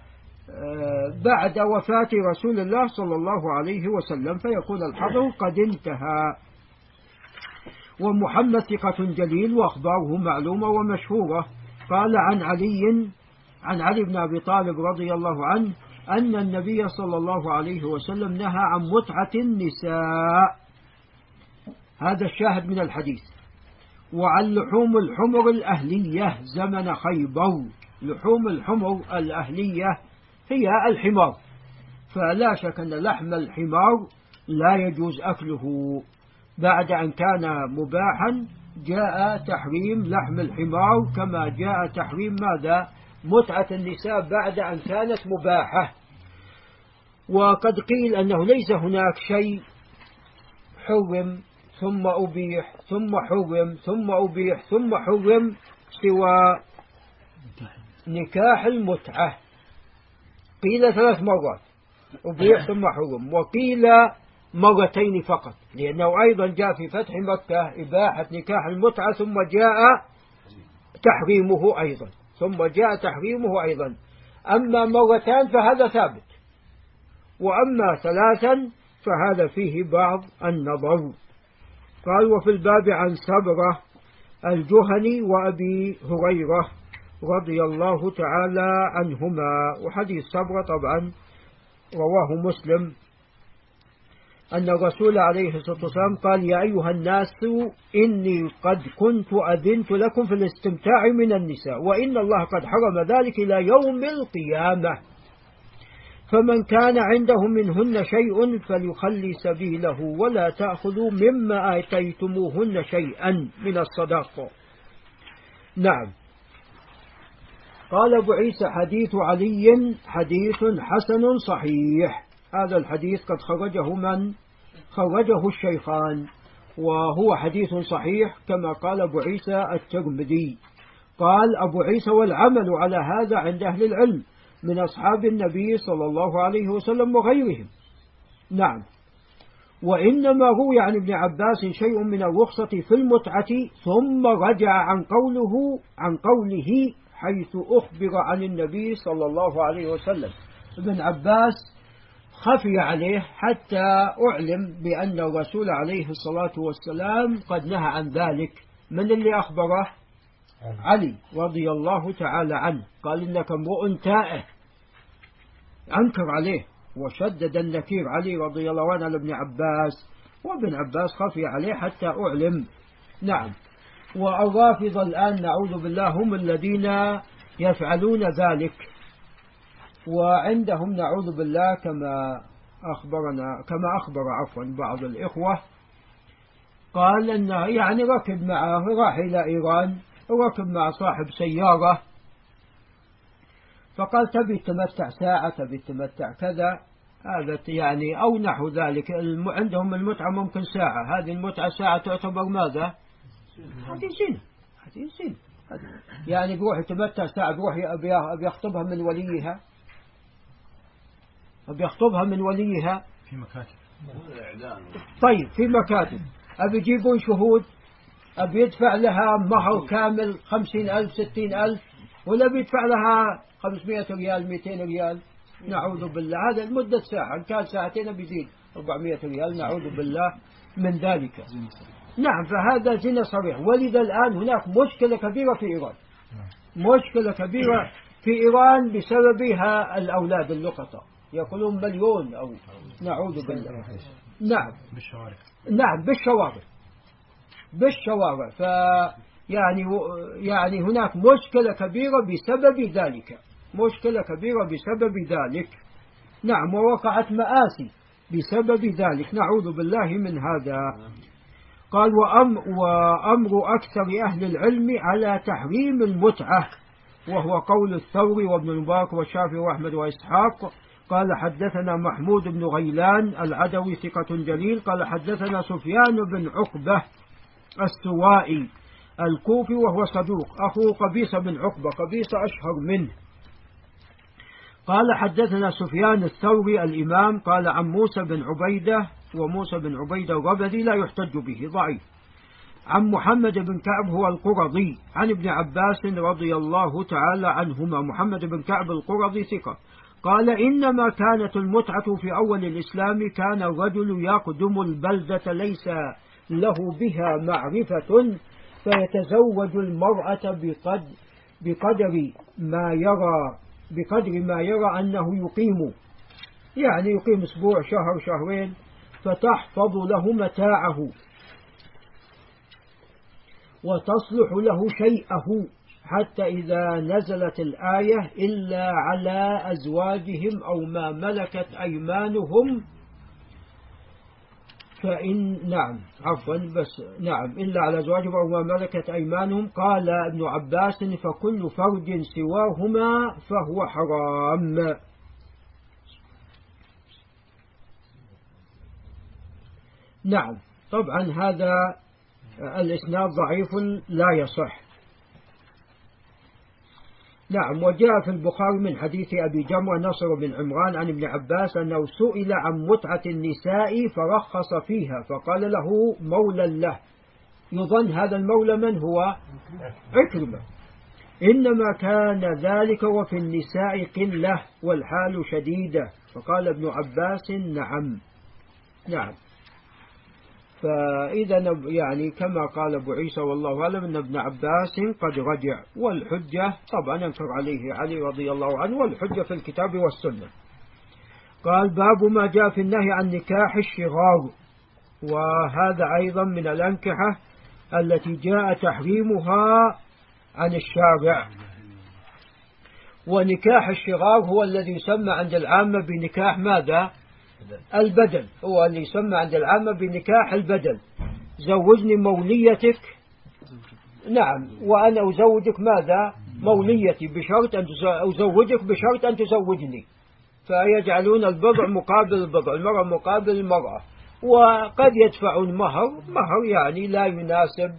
B: بعد وفاة رسول الله صلى الله عليه وسلم، فيكون الحظر قد انتهى. ومحمد ثقة جليل وأخباره معلومة ومشهورة. قال عن علي عن علي بن أبي طالب رضي الله عنه أن النبي صلى الله عليه وسلم نهى عن متعة النساء، هذا الشاهد من الحديث، وعن لحوم الحمر الأهلية زمن خيبر. لحوم الحمر الأهلية هي الحمار، فلا شك أن لحم الحمار لا يجوز أكله. بعد أن كان مباحا جاء تحريم لحم الحمار، كما جاء تحريم ماذا؟ متعة النساء بعد أن كانت مباحة. وقد قيل أنه ليس هناك شيء حرم ثم أبيح ثم حرم ثم أبيح ثم حرم سوى نكاح المتعة. قيل ثلاث مرات أبيح ثم حرم، وقيل مرتين فقط، لأنه أيضا جاء في فتح مكة إباحة نكاح المتعة ثم جاء تحريمه أيضا ثم جاء تحريمه أيضا. أما مرتان فهذا ثابت، وأما ثلاثا فهذا فيه بعض النظر. قال وفي الباب عن سبرة الجهني وأبي هريرة رضي الله تعالى عنهما. وحديث سبرة طبعا رواه مسلم أن الرسول عليه الصلاة والسلام قال يا أيها الناس إني قد كنت أذنت لكم في الاستمتاع من النساء، وإن الله قد حرم ذلك إلى يوم القيامة، فمن كان عنده منهن شيء فليخلي سبيله ولا تأخذوا مما آتيتموهن شيئا من الصدقة. نعم. قال أبو عيسى حديث علي حديث حسن صحيح. هذا الحديث قد خرجه من؟ خرجه الشيخان، وهو حديث صحيح كما قال أبو عيسى الترمذي. قال أبو عيسى والعمل على هذا عند أهل العلم من أصحاب النبي صلى الله عليه وسلم وغيرهم. نعم. وإنما روي عن ابن عباس شيء من الرخصة في المتعة ثم رجع عن قوله عن قوله حيث أخبر عن النبي صلى الله عليه وسلم. ابن عباس خفي عليه حتى أعلم بأن الرسول عليه الصلاة والسلام قد نهى عن ذلك. من اللي أخبره؟ علي رضي الله تعالى عنه، قال إنك امرؤ تائه، أنكر عليه وشدد النكير علي رضي الله عنه على ابن عباس، وابن عباس خفي عليه حتى أعلم. نعم. والرافضة الآن نعوذ بالله هم الذين يفعلون ذلك، وعندهم نعوذ بالله كما أخبرنا كما أخبر عفوا بعض الإخوة، قال أنه يعني ركب معه راح إلى إيران، ركب مع صاحب سيارة، فقال تبي تمتع ساعة تبي تمتع كذا، هذا يعني أو نحو ذلك. عندهم المتعة ممكن ساعة، هذه المتعة ساعة تعتبر ماذا؟ هذه زنا، هذه زنا. يعني بروح تمتع ساعة، بروح أبي يخطبها من وليها، أبي يخطبها من وليها
E: في مكاتب.
B: طيب في مكاتب، أبي يجيبون شهود، أبي يدفع لها مهر كامل خمسين ألف ستين ألف، ولا بيدفع لها خمسمائة ريال مئتين ريال، نعوذ بالله. هذا المدة ساعة، إن كان ساعتين بيزيد أربعمائة ريال، نعوذ بالله من ذلك. نعم، فهذا زنا صريح. ولذا الآن هناك مشكلة كبيرة في إيران، مشكلة كبيرة في إيران بسببها الأولاد اللقطة يأكلون مليون أو نعوذ بالله. نعم
E: بالشوارع،
B: نعم بالشوارع بالشوارع ف يعني يعني هناك مشكلة كبيرة بسبب ذلك، مشكلة كبيرة بسبب ذلك. نعم، ووقعت مآسي بسبب ذلك، نعوذ بالله من هذا. قال وأمر, وأمر أكثر أهل العلم على تحريم المتعة، وهو قول الثوري وابن المبارك والشافعي وأحمد وإسحاق. قال حدثنا محمود بن غيلان العدوي ثقة جليل قال حدثنا سفيان بن عقبة السوائي الكوفي وهو صدوق، أخوه قبيصة بن عقبة، قبيصة أشهر منه. قال حدثنا سفيان الثوري الإمام قال عن موسى بن عبيدة، وموسى بن عبيدة الربذي لا يحتج به، ضعيف. عن محمد بن كعب هو القرظي عن ابن عباس رضي الله تعالى عنهما، محمد بن كعب القرظي ثقة، قال إنما كانت المتعة في أول الإسلام كان الرجل يقدم البلدة ليس له بها معرفة فيتزوج المرأة بقدر, بقدر ما يرى بقدر ما يرى أنه يقيم، يعني يقيم أسبوع شهر شهرين، فتحفظ له متاعه وتصلح له شيئه، حتى إذا نزلت الآية إلا على أزواجهم أو ما ملكت أيمانهم فإن نعم عفوا بس نعم إلا على أزواجهم أو ما ملكت أيمانهم. قال ابن عباس فكل فرج سواهما فهو حرام. نعم، طبعا هذا الإسناد ضعيف لا يصح. نعم، وجاء في البخاري من حديث أبي جمرة نصر بن عمران عن ابن عباس أنه سئل عن متعة النساء فرخص فيها، فقال له مولى له، يظن هذا المولى من هو؟ عكرمة، إنما كان ذلك وفي النساء قلة والحال شديدة، فقال ابن عباس نعم. نعم، فإذا يعني كما قال أبو عيسى والله أعلم أن ابن عباس قد رجع، والحجة طبعا ينكر عليه علي رضي الله عنه، والحجة في الكتاب والسنة. قال باب ما جاء في النهي عن نكاح الشغار، وهذا أيضا من الأنكحة التي جاء تحريمها عن الشارع. ونكاح الشغار هو الذي يسمى عند العامة بنكاح ماذا؟ البدل، هو اللي يسمى عند العامة بنكاح البدل. زوجني موليتك، نعم، وأنا أزوجك ماذا؟ موليتي، بشرط أن أزوجك بشرط أن تزوجني، فيجعلون البضع مقابل البضع، المرأة مقابل المرأة، وقد يدفعون مهر مهر يعني لا يناسب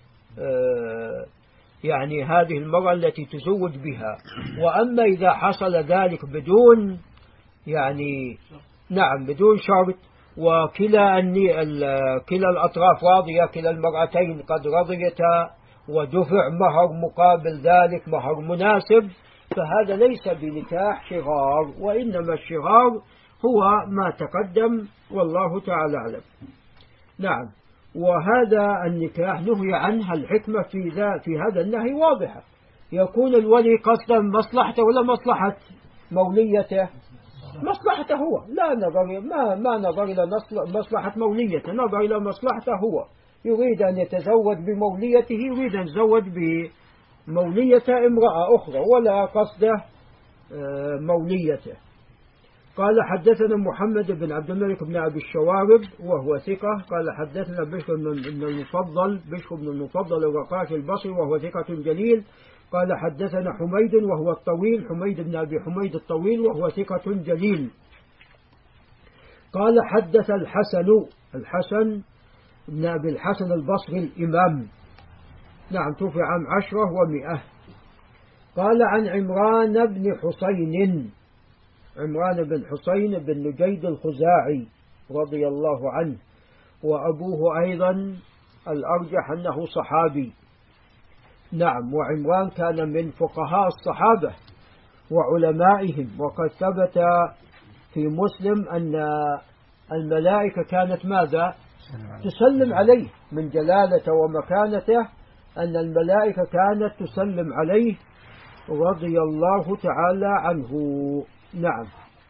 B: يعني هذه المرأة التي تزوج بها. وأما إذا حصل ذلك بدون يعني نعم بدون شرط وكلا كلا الأطراف راضية، كلا المرأتين قد رضيتا ودفع مهر مقابل ذلك، مهر مناسب، فهذا ليس بنكاح شغار، وإنما الشغار هو ما تقدم والله تعالى أعلم. نعم. وهذا النكاح نهي عنه، الحكمة في ذا في هذا النهي واضحة، يكون الولي قصدا مصلحته ولا مصلحة موليته؟ مصلحته هو، لا نظر ما ما نظر إلى مصلحة موليته، نظر إلى مصلحته هو، يريد أن يتزوج بموليته، يريد أن يتزوج بمولية امرأة أخرى ولا قصده موليته. قال حدثنا محمد بن عبد الملك بن أبي الشوارب وهو ثقة. قال حدثنا بشر بن المفضل بشر بن المفضل الرقاشي البصري وهو ثقة جليل. قال حدثنا حميد وهو الطويل، حميد بن أبي حميد الطويل وهو ثقة جليل. قال حدث الحسن الحسن بن أبي الحسن البصري الإمام، نعم، توفي عام عشرة ومئة. قال عن عمران بن حسين عمران بن حسين بن نجيد الخزاعي رضي الله عنه، وأبوه أيضا الأرجح أنه صحابي. نعم. وعمران كان من فقهاء الصحابة وعلمائهم، وقد ثبت في مسلم أن الملائكة كانت ماذا؟ تسلم عليه، من جلالته ومكانته أن الملائكة كانت تسلم عليه رضي الله تعالى عنه. نعم.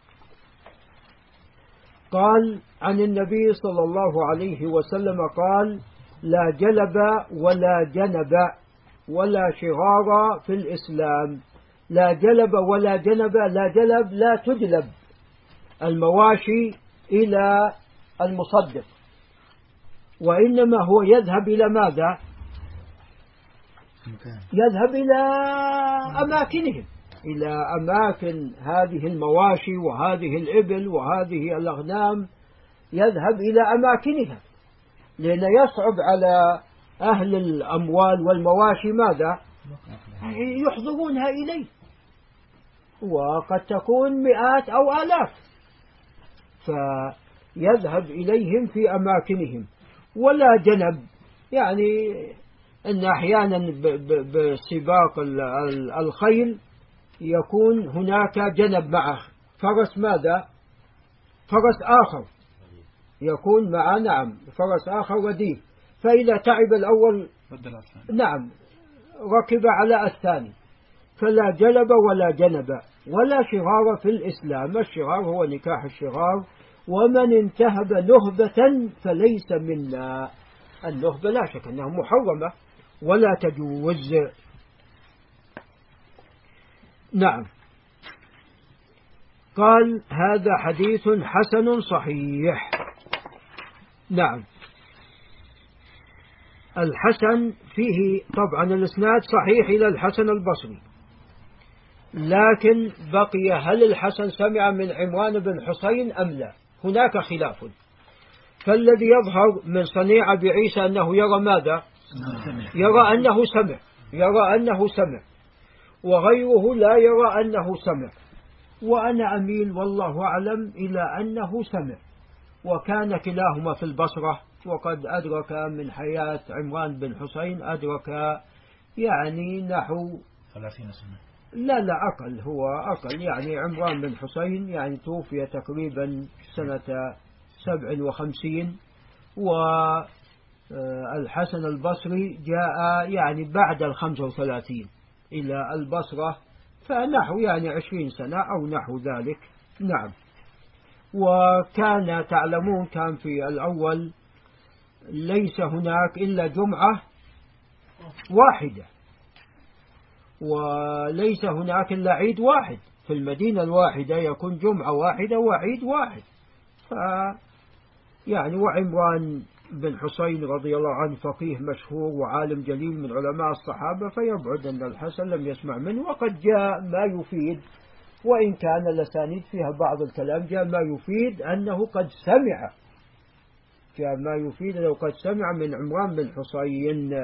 B: قال عن النبي صلى الله عليه وسلم قال: لا جلب ولا جنب ولا شغار في الإسلام. لا جلب ولا جنب، لا جلب لا تجلب المواشي إلى المصدق، وإنما هو يذهب إلى ماذا؟ يذهب إلى أماكنهم، إلى أماكن هذه المواشي وهذه الإبل وهذه الأغنام، يذهب إلى أماكنها، لأن يصعب على أهل الأموال والمواشي ماذا؟ يحضرونها إليه، وقد تكون مئات أو آلاف، فيذهب إليهم في أماكنهم. ولا جنب، يعني أن أحيانا بسباق الخيل يكون هناك جنب معه فرس ماذا؟ فرس آخر يكون معه، نعم، فرس آخر رديف، فإذا تعب الأول نعم ركب على الثاني. فلا جلب ولا جنب ولا شغار في الإسلام. الشغار هو نكاح الشغار، ومن انتهب نهبة فليس منا. النهبة لا شك أنها محرمة ولا تجوز. نعم. قال: هذا حديث حسن صحيح. نعم. الحسن فيه طبعا الإسناد صحيح إلى الحسن البصري، لكن بقي هل الحسن سمع من عمران بن حسين أم لا؟ هناك خلاف. فالذي يظهر من صنيع أبي عيسى أنه يرى ماذا؟ يرى أنه سمع يرى أنه سمع وغيره لا يرى أنه سمع، وأنا أميل والله أعلم إلى أنه سمع. وكان كلاهما في البصرة، وقد أدرك من حياة عمران بن حسين أدرك يعني نحو
A: ثلاثين سنة،
B: لا لا أقل، هو أقل، يعني عمران بن حسين يعني توفي تقريبا سنة سبع وخمسين، والحسن البصري جاء يعني بعد الخمسة وثلاثين إلى البصرة، فنحو يعني عشرين سنة أو نحو ذلك. نعم. وكان تعلمون كان في الأول ليس هناك إلا جمعة واحدة، وليس هناك إلا عيد واحد، في المدينة الواحدة يكون جمعة واحدة وعيد واحد. ف يعني وعمران بن حسين رضي الله عنه فقيه مشهور وعالم جليل من علماء الصحابة، فيبعد أن الحسن لم يسمع منه. وقد جاء ما يفيد، وإن كان الأسانيد فيها بعض الكلام، جاء ما يفيد أنه قد سمع جاء ما يفيد أنه قد سمع من عمران بن حسين،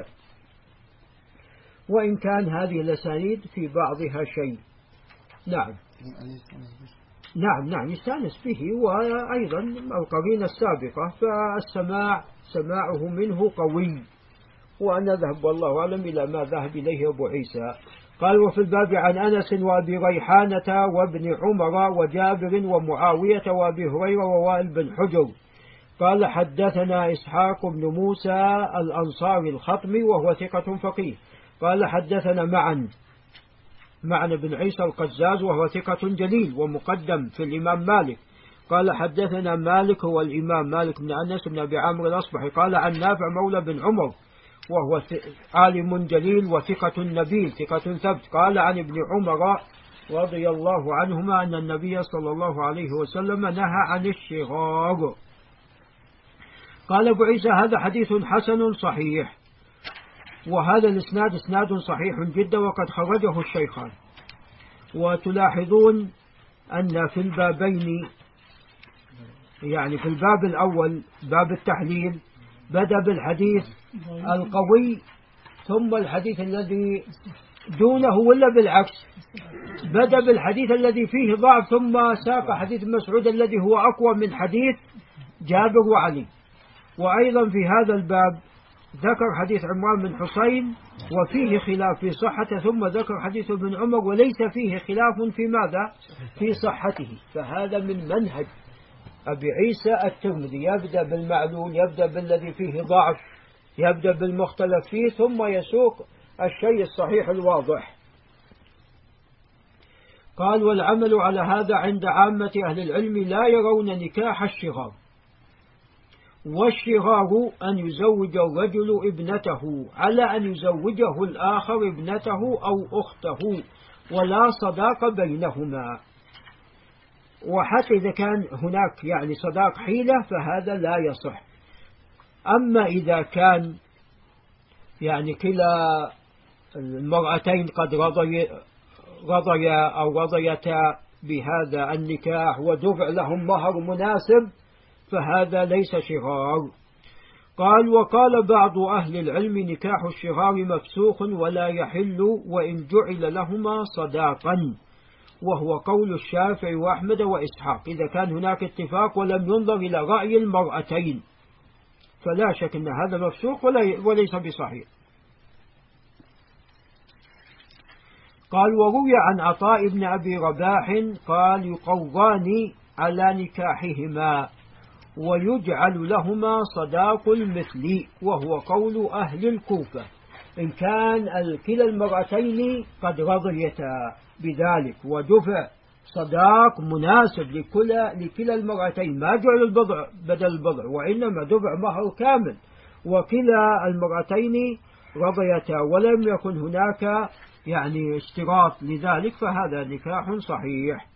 B: وإن كان هذه الأسانيد في بعضها شيء. نعم. نعم نعم يستانس به، وأيضا القرينة السابقة فالسماع سماعه منه قوي، وأنا ذهب والله أعلم إلى ما ذهب إليه أبو عيسى. قال وفي الباب عن أنس وأبي ريحانة وابن عمر وجابر ومعاوية وأبي هريرة ووائل بن حجر. قال حدثنا إسحاق بن موسى الأنصاري الخطمي وهو ثقة فقيه. قال حدثنا معا معن بن عيسى القزاز وهو ثقة جليل ومقدم في الإمام مالك. قال حدثنا مالك هو الإمام مالك بن أنس بن أبي عمرو الأصبحي قال عن نافع مولى بن عمر وهو عالم جليل وثقة نبيل ثقة ثبت. قال عن ابن عمر رضي الله عنهما أن النبي صلى الله عليه وسلم نهى عن الشغار. قال أبو عيسى هذا حديث حسن صحيح، وهذا الإسناد إسناد صحيح جدا وقد خرجه الشيخان. وتلاحظون أن في البابين يعني في الباب الأول باب التحليل بدأ بالحديث القوي ثم الحديث الذي دونه، ولا بالعكس بدأ بالحديث الذي فيه ضعف ثم ساق حديث مسعود الذي هو أقوى من حديث جابر وعلي. وأيضا في هذا الباب ذكر حديث عمران بن حسين وفيه خلاف في صحته، ثم ذكر حديث ابن عمر وليس فيه خلاف في ماذا؟ في صحته. فهذا من منهج أبي عيسى الترمذي، يبدأ بالمعلول، يبدأ بالذي فيه ضعف، يبدأ بالمختلف فيه، ثم يسوق الشيء الصحيح الواضح. قال والعمل على هذا عند عامة أهل العلم لا يرون نكاح الشغار. والشغار أن يزوج الرجل ابنته على أن يزوجه الآخر ابنته أو أخته ولا صداق بينهما، وحتى إذا كان هناك يعني صداق حيلة فهذا لا يصح. أما إذا كان يعني كلا المرأتين قد رضي رضيا أو رضيتا بهذا النكاح ودفع لهم مهر مناسب فهذا ليس شغار. قال وقال بعض أهل العلم نكاح الشغار مفسوخ ولا يحل وإن جعل لهما صداقا، وهو قول الشافعي وأحمد وإسحاق إذا كان هناك اتفاق ولم ينظر إلى رأي المرأتين، فلا شك أن هذا مفسوخ وليس بصحيح. قال وروي عن عطاء بن أبي رباح قال يقوضان على نكاحهما ويجعل لهما صداق المثل، وهو قول أهل الكوفة إن كان كلا المرأتين قد رضيتا بذلك ودفع صداق مناسب لكلا لكلا المرأتين، ما جعل البضع بدل البضع وإنما دفع مهر كامل وكلا المرأتين رضيتا ولم يكن هناك يعني اشتراط لذلك، فهذا نكاح صحيح.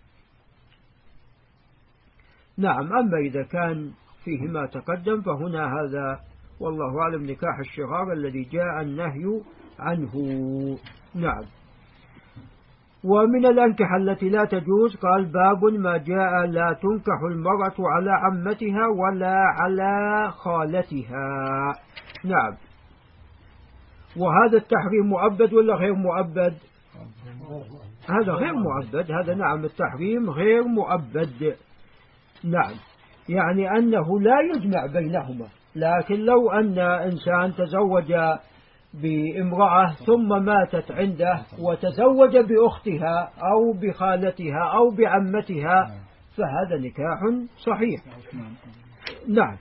B: نعم. أما إذا كان فيه ما تقدم فهنا هذا والله أعلم نكاح الشغار الذي جاء النهي عنه. نعم. ومن الأنكحة التي لا تجوز قال باب ما جاء لا تنكح المرأة على عمتها ولا على خالتها. نعم. وهذا التحريم مؤبد ولا غير مؤبد؟ هذا غير مؤبد. هذا نعم التحريم غير مؤبد. نعم. يعني أنه لا يجمع بينهما، لكن لو أن إنسان تزوج بامرأة ثم ماتت عنده وتزوج بأختها أو بخالتها أو بعمتها فهذا نكاح صحيح. نعم.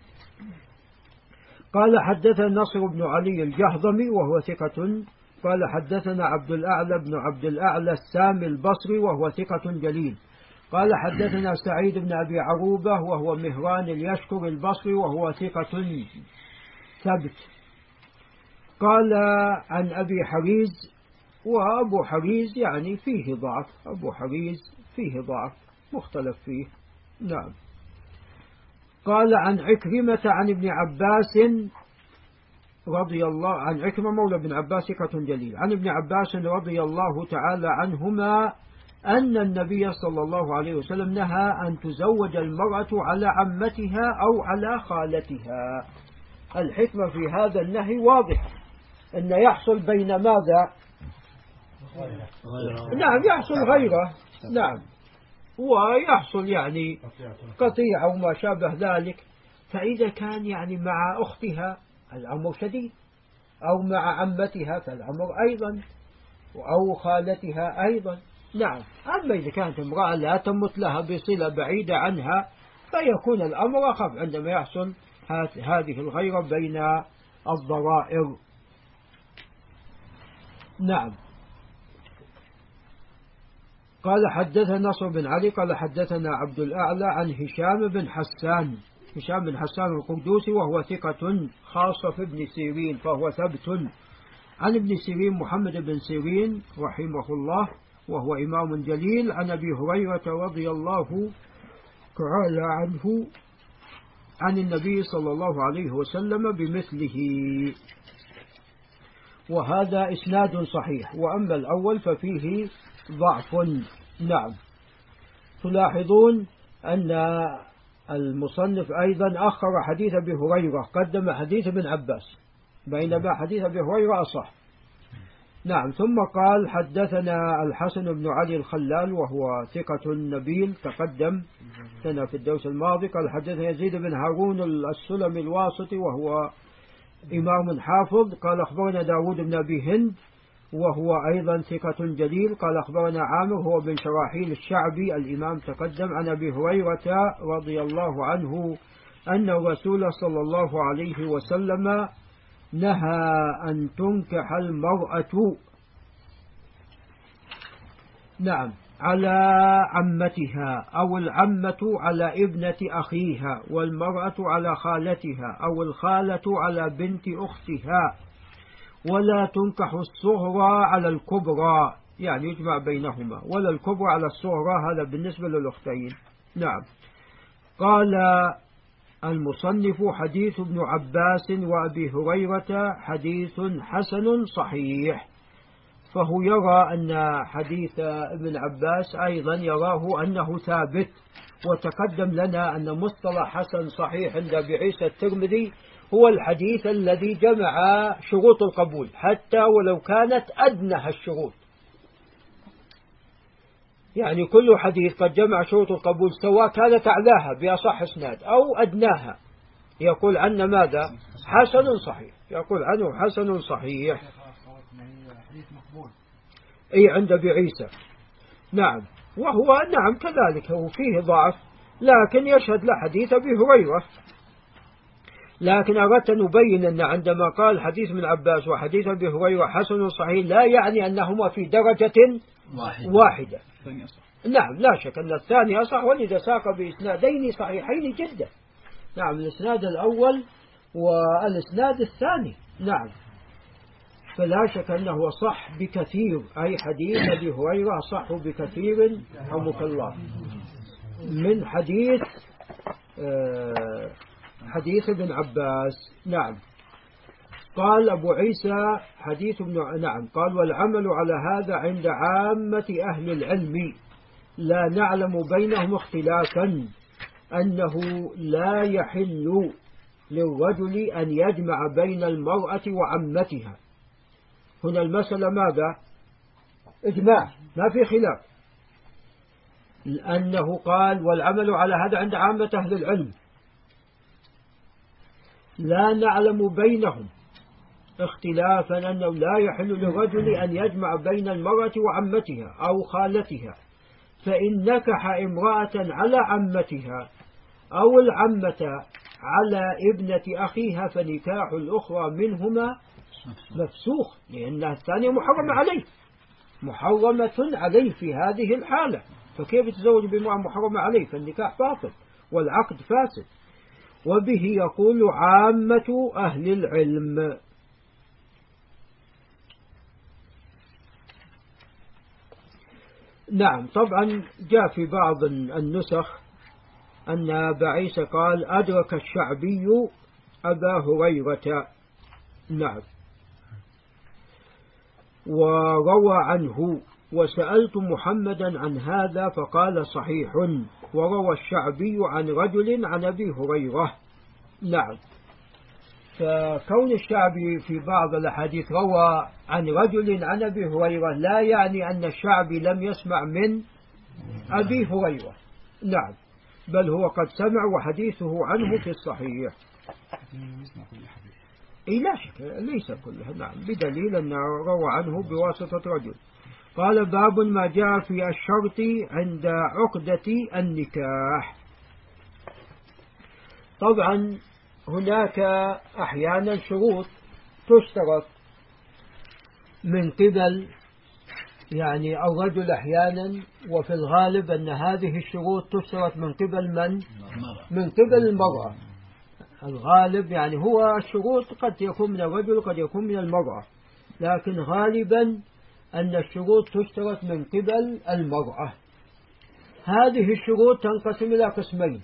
B: قال حدثنا نصر بن علي الجهضمي وهو ثقة. قال حدثنا عبد الأعلى بن عبد الأعلى السامي البصري وهو ثقة جليل. قال حدثنا سعيد بن أبي عروبة وهو مهران اليشكر البصري وهو ثقة ثبت. قال عن أبي حريز، وأبو حريز يعني فيه ضعف، أبو حريز فيه ضعف مختلف فيه. نعم. قال عن عكرمة عن ابن عباس رضي الله عن عكرمة مولى بن عباس ثقة جليل عن ابن عباس رضي الله تعالى عنهما أن النبي صلى الله عليه وسلم نهى أن تزوج المرأة على عمتها أو على خالتها. الحكمة في هذا النهي واضحة، أن يحصل بين ماذا؟ نعم يحصل غيره. نعم ويحصل يعني قطيعة وما شابه ذلك. فإذا كان يعني مع أختها الأمر شديد، أو مع عمتها فالأمر أيضا، أو خالتها أيضا. نعم. أما إذا كانت امرأة لا تمت لها بصلة بعيدة عنها فيكون الأمر أخف عندما يحصل هذه الغيرة بين الضرائر. نعم. قال حدثنا نصر بن علي قال حدثنا عبد الأعلى عن هشام بن حسان هشام بن حسان القردوسي وهو ثقة خاصة في ابن سيرين فهو ثبت عن ابن سيرين محمد بن سيرين رحمه الله وهو إمام جليل عن أبي هريرة رضي الله تعالى عنه عن النبي صلى الله عليه وسلم بمثله. وهذا إسناد صحيح، وأما الأول ففيه ضعف. نعم. تلاحظون أن المصنف أيضا أخر حديث أبي هريرة، قدم حديث ابن عباس، بينما حديث أبي هريرة أصح. نعم. ثم قال حدثنا الحسن بن علي الخلال وهو ثقة نبيل تقدم سنة في الدوس الماضي. قال حدثنا يزيد بن هارون السلمي الواسطي وهو إمام حافظ. قال أخبرنا داود بن أبي هند وهو أيضا ثقة جليل. قال أخبرنا عامر هو بن شراحيل الشعبي الإمام تقدم عن أبي هريرة رضي الله عنه أن الرسول صلى الله عليه وسلم نهى أن تنكح المرأة نعم على عمتها، أو العمة على ابنة أخيها، والمرأة على خالتها، أو الخالة على بنت أختها، ولا تنكح الصغرى على الكبرى، يعني يجمع بينهما، ولا الكبرى على الصغرى، هذا بالنسبة للأختين. نعم. قال المصنف حديث ابن عباس وأبي هريرة حديث حسن صحيح، فهو يرى أن حديث ابن عباس أيضا يراه أنه ثابت. وتقدم لنا أن مصطلح حسن صحيح عند أبي عيسى الترمذي هو الحديث الذي جمع شروط القبول حتى ولو كانت أدنى الشروط، يعني كل حديث قد جمع شروط القبول سواء كانت أعلاها بأصح إسناد أو أدناها يقول عنه ماذا؟ حسن صحيح، يقول عنه حسن صحيح. أي عند أبي عيسى. نعم. وهو نعم كذلك هو فيه ضعف، لكن يشهد لحديث أبي هريرة. لكن أردت أن نبين أن عندما قال حديث من عباس وحديث أبي هريرة حسن صحيح لا يعني أنهما في درجة واحدة, واحدة. نعم لا شك أن الثاني أصح، ولذا ساق بإسنادين صحيحين جدا. نعم. الإسناد الأول والإسناد الثاني. نعم. فلا شك أنه صح بكثير، أي حديث أبي هريرة صح بكثير رحمك الله من حديث آه حديث ابن عباس. نعم. قال أبو عيسى حديث ابن نعم قال والعمل على هذا عند عامة أهل العلم، لا نعلم بينهم اختلافا أنه لا يحل للرجل أن يجمع بين المرأة وعمتها. هنا المسألة ماذا؟ إجماع، ما في خلاف، لأنه قال والعمل على هذا عند عامة أهل العلم، لا نعلم بينهم اختلافا أنه لا يحل للرجل أن يجمع بين المرأة وعمتها أو خالتها، فإن نكح امرأة على عمتها أو العمة على ابنة أخيها فنكاح الأخرى منهما مفسوخ، لأن الثانية محرمة عليه محرمة عليه في هذه الحالة، فكيف يتزوج بامرأة محرمة عليه؟ فالنكاح باطل والعقد فاسد. وبه يقول عامة أهل العلم. نعم. طبعا جاء في بعض النسخ أن أبا عيسى قال أدرك الشعبي أبا هريرة. نعم. وروى عنه وسألت محمدا عن هذا فقال صحيح، وروى الشعبي عن رجل عن أبي هريرة. نعم. فكون الشعبي في بعض الأحاديث روى عن رجل عن أبي هريرة لا يعني أن الشعبي لم يسمع من أبي هريرة. نعم، بل هو قد سمع وحديثه عنه في الصحيح. إيه لا شك ليس كله، نعم، بدليل أنه روى عنه بواسطة رجل. قال باب ما جاء في الشرط عند عقدة النكاح. طبعا هناك أحيانا شروط تشترط من قبل يعني الرجل أحيانا، وفي الغالب أن هذه الشروط تشترط من قبل من؟ من قبل المرأة. الغالب يعني هو الشروط قد يكون من الرجل قد يكون من المرأة، لكن غالبا أن الشروط تشترط من قبل المرأة. هذه الشروط تنقسم إلى قسمين: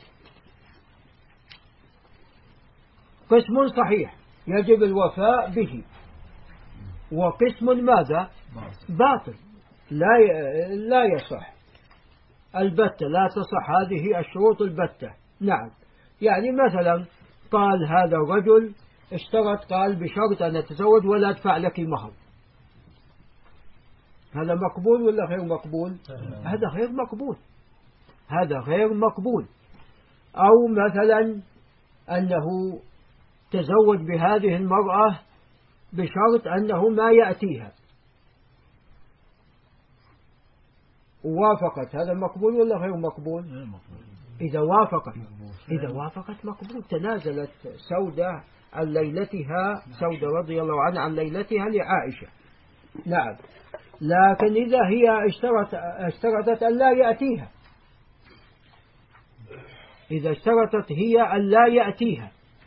B: قسم صحيح يجب الوفاء به، وقسم ماذا؟ باطل لا لا يصح البتة، لا تصح هذه الشروط البتة. نعم، يعني مثلا قال هذا الرجل اشترط، قال بشرط أن أتزوج ولا أدفع لك مهر، هذا مقبول ولا غير مقبول؟ هذا غير مقبول، هذا غير مقبول. أو مثلا أنه تزوج بهذه المرأة بشرط أنه ما يأتيها ووافقت، هذا مقبول ولا غير مقبول؟ إذا وافقت إذا وافقت مقبول. تنازلت سودة عن ليلتها، سودة رضي الله عنها عن ليلتها لعائشة. نعم، لكن إذا هي اشترط اشترطت أن لا يأتيها، إذا اشترطت هي أن لا يأتيها،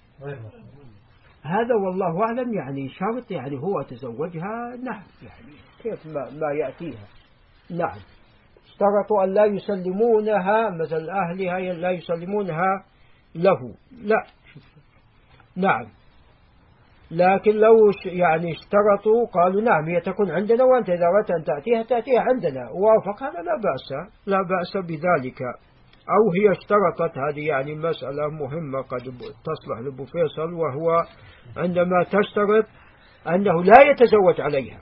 B: هذا والله أعلم يعني شرط، يعني هو تزوجها، نعم، يعني كيف ما, ما يأتيها. نعم، اشترطوا أن لا يسلمونها مثل أهلها، لا يسلمونها له، لا. نعم، لكن لو يعني اشترطوا قالوا نعم هي تكون عندنا، وأنت إذا أردت أن تأتيها تأتيها عندنا، ووافق، هذا لا بأس لا بأس بذلك. أو هي اشترطت، هذه يعني مسألة مهمة قد تصلح لأبو فيصل، وهو عندما تشترط أنه لا يتزوج عليها.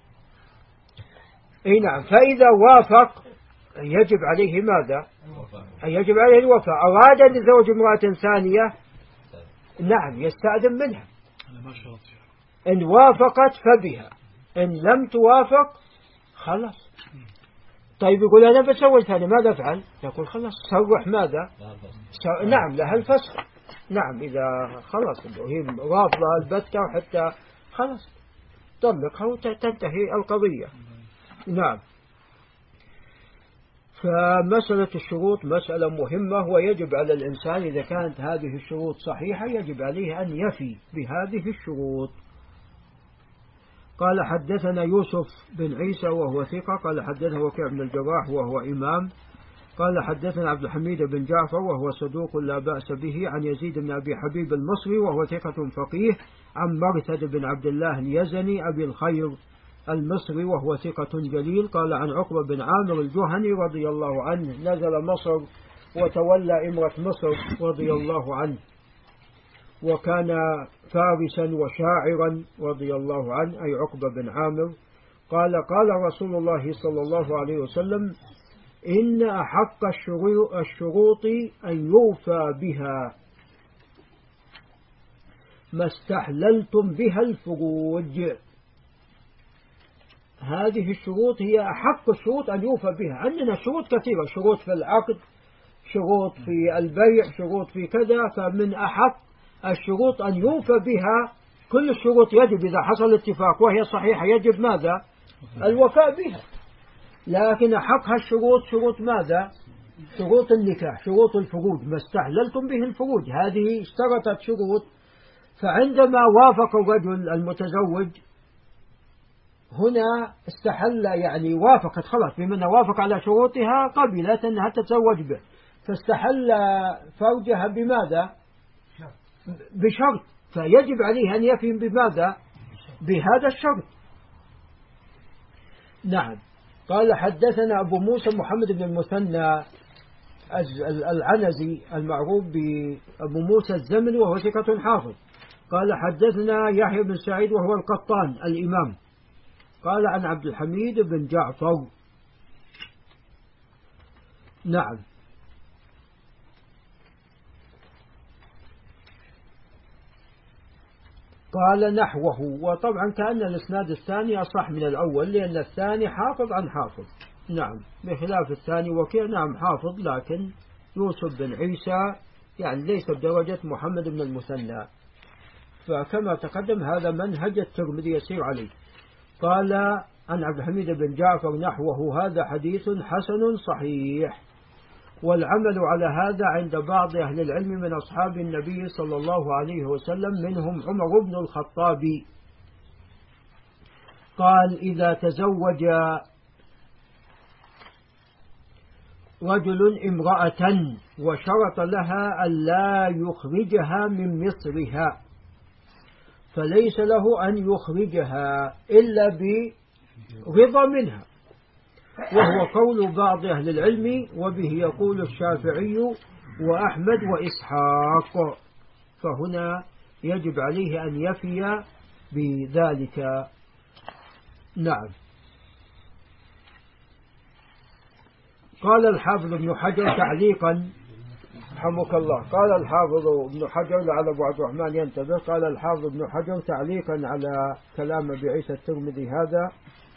B: أي نعم، فإذا وافق يجب عليه ماذا؟ يجب عليه الوفاء. أراد أن يتزوج امرأة ثانية، نعم، يستأذن منها، إن وافقت فبها، إن لم توافق خلاص. طيب يقول أنا بتزوج ثاني ماذا أفعل؟ يقول خلاص صرح ماذا؟ نعم لها الفسخ. نعم، إذا خلاص هي رافضة البتة حتى خلاص طلقها وتنتهي القضية. نعم، فمسألة الشروط مسألة مهمة، ويجب على الإنسان إذا كانت هذه الشروط صحيحة يجب عليه أن يفي بهذه الشروط. قال حدثنا يوسف بن عيسى وهو ثقة، قال حدثنا وكيع بن الجراح وهو إمام، قال حدثنا عبد الحميد بن جعفر وهو صدوق لا بأس به، عن يزيد بن أبي حبيب المصري وهو ثقة فقيه، عن مرثد بن عبد الله اليزني أبي الخير المصري وهو ثقة جليل، قال عن عقبة بن عامر الجهني رضي الله عنه نزل مصر وتولى إمرة مصر رضي الله عنه، وكان فارسا وشاعرا رضي الله عنه، أي عقبة بن عامر. قال قال رسول الله صلى الله عليه وسلم: إن أحق الشروط أن يوفى بها ما استحللتم بها الفروج. هذه الشروط هي أحق الشروط أن يوفى بها. عندنا شروط كثيرة، شروط في العقد، شروط في البيع، شروط في كذا، فمن أحق الشروط أن يوفى بها. كل الشروط يجب إذا حصل اتفاق وهي صحيحة يجب ماذا؟ الوفاء بها. لكن أحقها الشروط شروط ماذا؟ شروط النكاح، شروط الفروج، ما استحللتم به الفروج، هذه اشترطت شروط. فعندما وافق الرجل المتزوج هنا استحل، يعني وافقت خلاص، بمن وافق على شروطها قبلت أنها تتزوج به، فاستحل فرجها بماذا؟ بشرط، فيجب عليه أن يفهم بماذا؟ بهذا الشرط. نعم. قال حدثنا أبو موسى محمد بن المثنى العنزي المعروف بأبو موسى الزمني وهو ثقة حافظ، قال حدثنا يحيى بن سعيد وهو القطان الإمام، قال عن عبد الحميد بن جعفر نعم. قال نحوه. وطبعا كأن الإسناد الثاني أصح من الأول لأن الثاني حافظ عن حافظ. نعم، بخلاف الثاني وكيع نعم حافظ، لكن يوسف بن عيسى يعني ليس بدرجة محمد بن المثنى، فكما تقدم هذا منهج الترمذي يسير عليه. قال عن عبد الحميد بن جعفر نحوه هذا حديث حسن صحيح. والعمل على هذا عند بعض أهل العلم من أصحاب النبي صلى الله عليه وسلم منهم عمر بن الخطاب. قال إذا تزوج رجل امرأة وشرط لها ألا يخرجها من مصرها فليس له أن يخرجها إلا برضا منها، وهو قول بعض أهل العلم، وبه يقول الشافعي وأحمد وإسحاق، فهنا يجب عليه أن يفي بذلك. نعم. قال الحافظ ابن حجر تعليقا رحمك الله، قال الحافظ ابن حجر لعل أبو عبد الرحمن ينتبه، قال الحافظ ابن حجر تعليقا على كلام أبي عيسى الترمذي هذا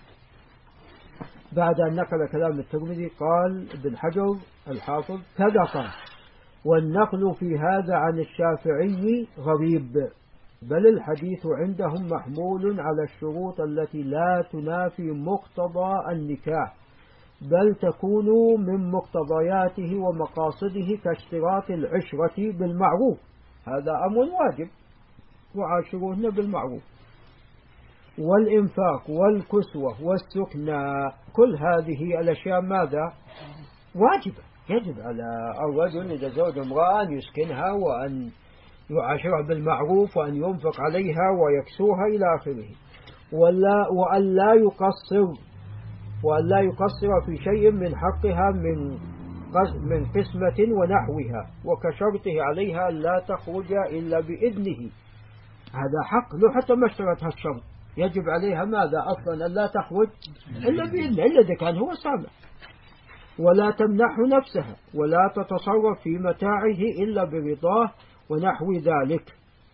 B: بعد أن نقل كلام الترمذي، قال ابن حجر الحافظ كذا قال: والنقل في هذا عن الشافعي غريب، بل الحديث عندهم محمول على الشروط التي لا تنافي مقتضى النكاح، بل تكون من مقتضياته ومقاصده كاشتراط العشرة بالمعروف، هذا أمر واجب وعاشروهن بالمعروف، والإنفاق والكسوة والسكنى، كل هذه الأشياء ماذا؟ واجبة، يجب على الرجل إذا زوج امرأة أن يسكنها وأن يعاشرها بالمعروف وأن ينفق عليها ويكسوها إلى آخره، ولا وأن لا يقصر وأن لا يقصر في شيء من حقها من من قسمة ونحوها، وكشرطه عليها لا تخرج إلا بإذنه، هذا حق له حتى ما اشترطها الشرط، يجب عليها ماذا أصلا أن لا تخرج إلا بإذنه إلا إذا كان هو سامع، ولا تمنح نفسها ولا تتصرف في متاعه إلا برضاه ونحو ذلك.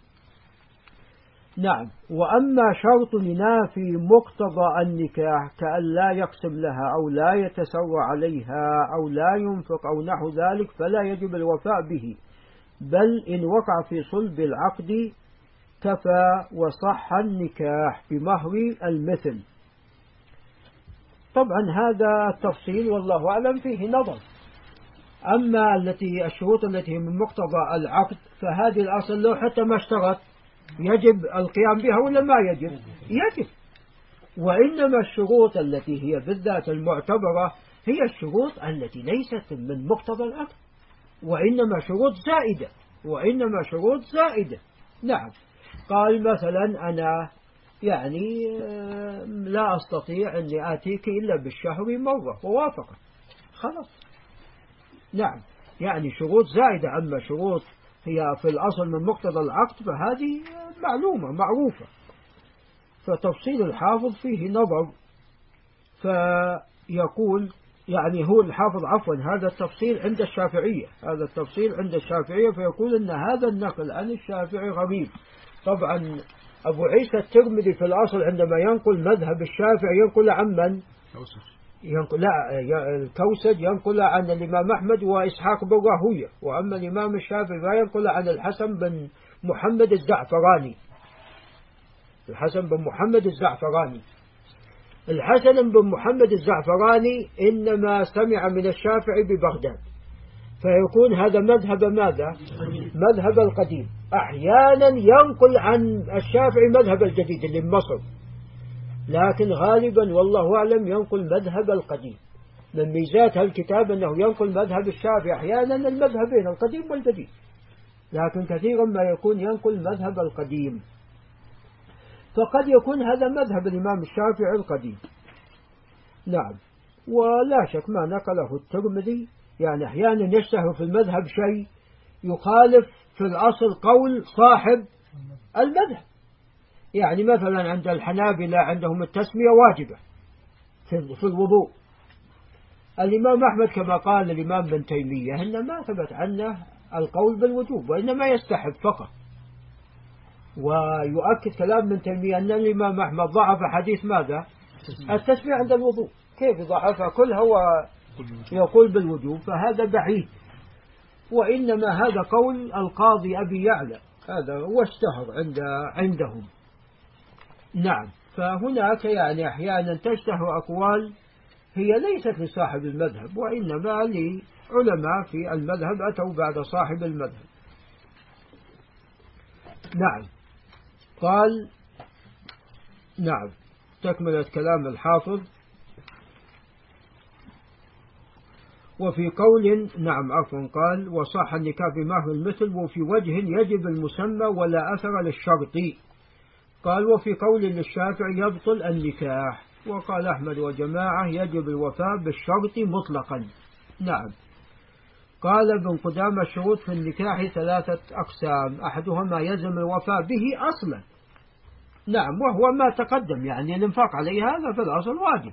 B: نعم. وأما شرط ينافي مقتضى النكاح كأن لا يقسم لها أو لا يتسوى عليها أو لا ينفق أو نحو ذلك فلا يجب الوفاء به، بل إن وقع في صلب العقد كفى وصح النكاح بمهر المثل. طبعا هذا التفصيل والله أعلم فيه نظر. أما التي الشروط التي من مقتضى العقد فهذه الأصل لو حتى ما اشترط يجب القيام بها ولا ما يجب؟ يجب. وإنما الشروط التي هي بالذات المعتبرة هي الشروط التي ليست من مقتضى العقد، وإنما شروط زائدة وإنما شروط زائدة. نعم. قال مثلا أنا يعني لا أستطيع أني آتيك إلا بالشهر مرة ووافقت، خلاص. نعم، يعني شروط زائدة. أما شروط هي في الأصل من مقتضى العقد فهذه معلومة معروفة، فتفصيل الحافظ فيه نظر. فيقول يعني هو الحافظ عفوا هذا التفصيل عند الشافعية هذا التفصيل عند الشافعية فيقول أن هذا النقل عن الشافعي غريب. طبعا أبو عيسى الترمذي في الأصل عندما ينقل مذهب الشافعي ينقل عن من؟ ينقل لا الكوسج ينقل عن الإمام أحمد وإسحاق بن راهويه، وأما الإمام الشافعي فينقل عن الحسن بن محمد الزعفراني الحسن بن محمد الزعفراني الحسن بن محمد الزعفراني إنما سمع من الشافعي ببغداد، فيكون هذا مذهب ماذا؟ مذهب القديم. أحيانا ينقل عن الشافعي مذهب الجديد اللي من مصر، لكن غالبا والله أعلم ينقل مذهب القديم. من ميزات هالكتاب أنه ينقل مذهب الشافعي أحيانا المذهبين القديم والجديد، لكن كثيرا ما يكون ينقل مذهب القديم، فقد يكون هذا مذهب الإمام الشافعي القديم. نعم. ولا شك ما نقله الترمذي يعني أحيانا يشتهر في المذهب شيء يخالف في الأصل قول صاحب المذهب. يعني مثلا عند الحنابلة عندهم التسمية واجبة في الوضوء، الإمام أحمد كما قال الإمام ابن تيمية إن ما ثبت عنه القول بالوجوب وإنما يستحب فقط. ويؤكد كلام ابن تيمية أن الإمام أحمد ضعف حديث ماذا؟ التسمية عند الوضوء. كيف ضعفها؟ كلها هو يقول بالوجوب، فهذا بعيد. وإنما هذا قول القاضي أبي يعلى، هذا هو اشتهر عند عندهم. نعم. فهناك يعني أحيانا تشتهر أقوال هي ليست لصاحب المذهب وإنما لعلماء في المذهب أتوا بعد صاحب المذهب. نعم. قال نعم تكملة كلام الحافظ. وفي قول نعم عفوا قال وصح النكاح بما هو المثل وفي وجه يجب المسمى ولا أثر للشرط. قال وفي قول للشافعي يبطل النكاح. وقال أحمد وجماعة يجب الوفاء بالشرط مطلقا. نعم. قال ابن قدامة الشروط في النكاح ثلاثة أقسام، أحدها ما يلزم الوفاء به أصلا. نعم. وهو ما تقدم يعني الانفاق عليه هذا في الأصل واجب،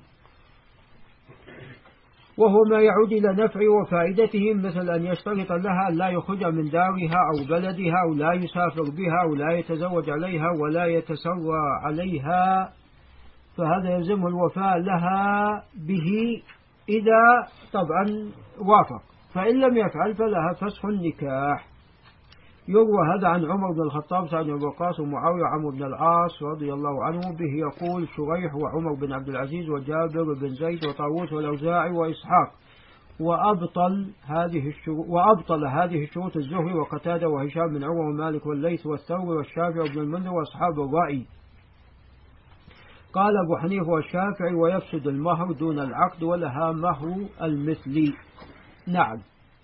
B: وهو ما يعود إلى نفع وفائدته مثل أن يشترط لها أن لا يخرج من دارها أو بلدها أو لا يسافر بها أو لا يتزوج عليها ولا يتسرى عليها، فهذا يلزم الوفاء لها به إذا طبعا وافق، فإن لم يفعل فلها فسخ النكاح. يروى هذا عن عمر بن الخطاب سعد بن وقاص ومعاوية عمرو بن العاص رضي الله عنه به يقول شريح وعمر بن عبد العزيز وجابر بن زيد وطاووس والأوزاعي وإسحاق وأبطل هذه الشروط وأبطل هذه الشروط الزهري وقتادة وهشام بن عروة ومالك والليث والثوري والشافعي وابن المنذر وأصحاب الرأي. قال أبو حنيفة والشافعي ويفسد المهر دون العقد ولها مهر المثلي. نعم.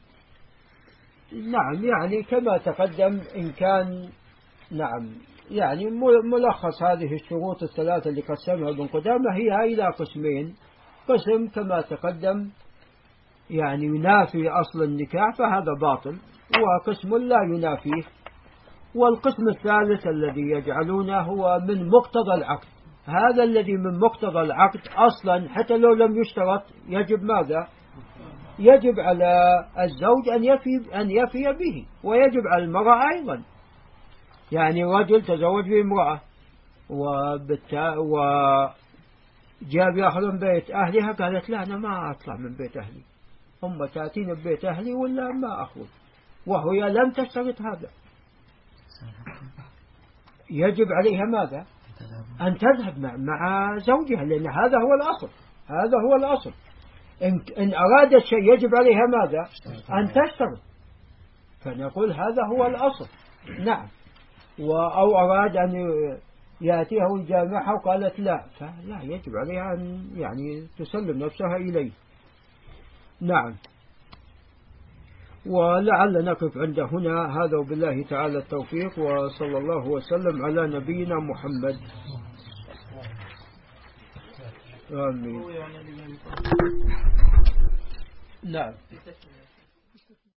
B: نعم يعني كما تقدم إن كان نعم يعني ملخص هذه الشروط الثلاثة اللي قسمها ابن قدامة هي إلى قسمين، قسم كما تقدم يعني ينافي أصل النكاح فهذا باطل، وقسم لا ينافيه، والقسم الثالث الذي يجعلونه هو من مقتضى العقد، هذا الذي من مقتضى العقد أصلا حتى لو لم يشترط يجب ماذا؟ يجب على الزوج أن يفي أن يفي به، ويجب على المرأة أيضا. يعني رجل تزوج بامرأة وبالتا وجاء بيأخذ من بيت أهلها، قالت لا أنا ما أطلع من بيت أهلي، هم تأتين ببيت أهلي ولا ما أخرج، وهي لم تشترط هذا، يجب عليها ماذا؟ أن تذهب مع, مع زوجها، لأن هذا هو الأصل، هذا هو الأصل. إن, إن أرادت شيء يجب عليها ماذا؟ أن تشترط، فنقول هذا هو الأصل. نعم. أو أراد أن يأتيها ويجامعها وقالت لا، فلا يجب عليها أن يعني تسلم نفسها إليه. نعم. ولعل نقف عند هنا، هذا وبالله تعالى التوفيق، وصلى الله وسلم على نبينا محمد. آمين. نعم.